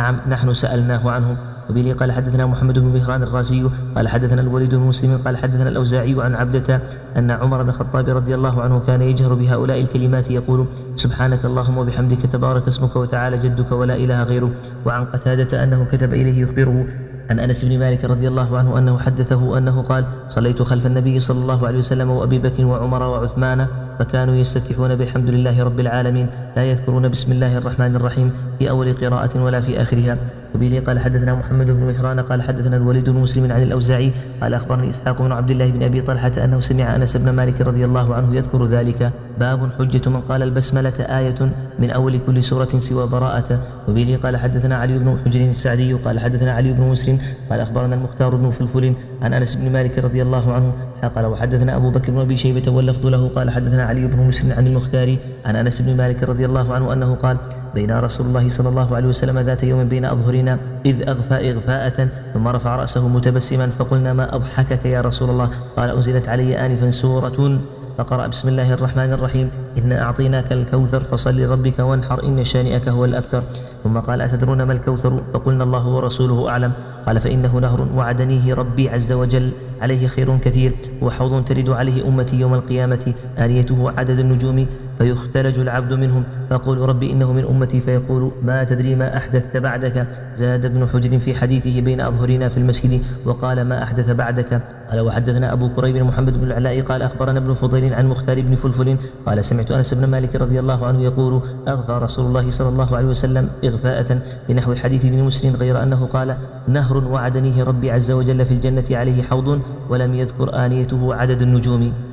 ونحن سألناه عنه. وبه قال حدثنا محمد بن مهران الرازي قال حدثنا الوليد بن مسلم قال حدثنا الأوزاعي عن عبدة أن عمر بن الخطاب رضي الله عنه كان يجهر بهؤلاء الكلمات يقول سبحانك اللهم وبحمدك تبارك اسمك وتعالى جدك ولا إله غيره. وعن قتادة أنه كتب إليه يخبره عن أنس بن مالك رضي الله عنه أنه حدثه أنه قال صليت خلف النبي صلى الله عليه وسلم وأبي بكر وعمر وعثمان فكانوا يستفتحون بالحمد لله رب العالمين لا يذكرون بسم الله الرحمن الرحيم في أول قراءة ولا في آخرها. وبه قال حدثنا محمد بن مهران قال حدثنا الوليد بن مسلم عن الأوزاعي قال أخبرني إسحاق بن عبد الله بن أبي طلحة أنه سمع أنس بن مالك رضي الله عنه يذكر ذلك. باب حجة من قال البسملة آية من أول كل سورة سوى براءة. وبه قال حدثنا علي بن حجر السعدي قال حدثنا علي بن مسلم قال أخبرنا المختار بن فلفل عن أنس بن مالك رضي الله عنه قال وحدثنا أبو بكر بن أبي شيبة واللفظ له قال حدثنا علي بن مسلم عن المختار عن أنس بن مالك رضي الله عنه أنه قال بين رسول الله صلى الله عليه وسلم ذات يوم بين أظهرنا إذ أغفى إغفاءة ثم رفع رأسه متبسما فقلنا ما أضحكك يا رسول الله قال أنزلت علي آنفا سورة فقرأ بسم الله الرحمن الرحيم إنا أعطيناك الكوثر فصل لربك وانحر إن شانئك هو الأبتر. ثم قال أتدرون ما الكوثر فقلنا الله ورسوله أعلم قال فإنه نهر وعدنيه ربي عز وجل عليه خير كثير وحوض ترد عليه أمتي يوم القيامة آنيته عدد النجوم فيختلج العبد منهم فيقول ربي إنه من أمتي فيقول ما تدري ما أحدثت بعدك. زاد ابن حجر في حديثه بين أظهرنا في المسجد وقال ما أحدث بعدك. قال وحدثنا أبو كريب محمد بن العلاء قال أخبرنا ابن فضيل عن مختار بن فلفل قال سمعت أنس بن مالك رضي الله عنه يقول أغفى رسول الله صلى الله عليه وسلم إغفاءة بنحو حديث ابن مسلم غير أنه قال نهر وعدنيه ربي عز وجل في الجنة عليه حوض ولم يذكر آنيته عدد النجوم.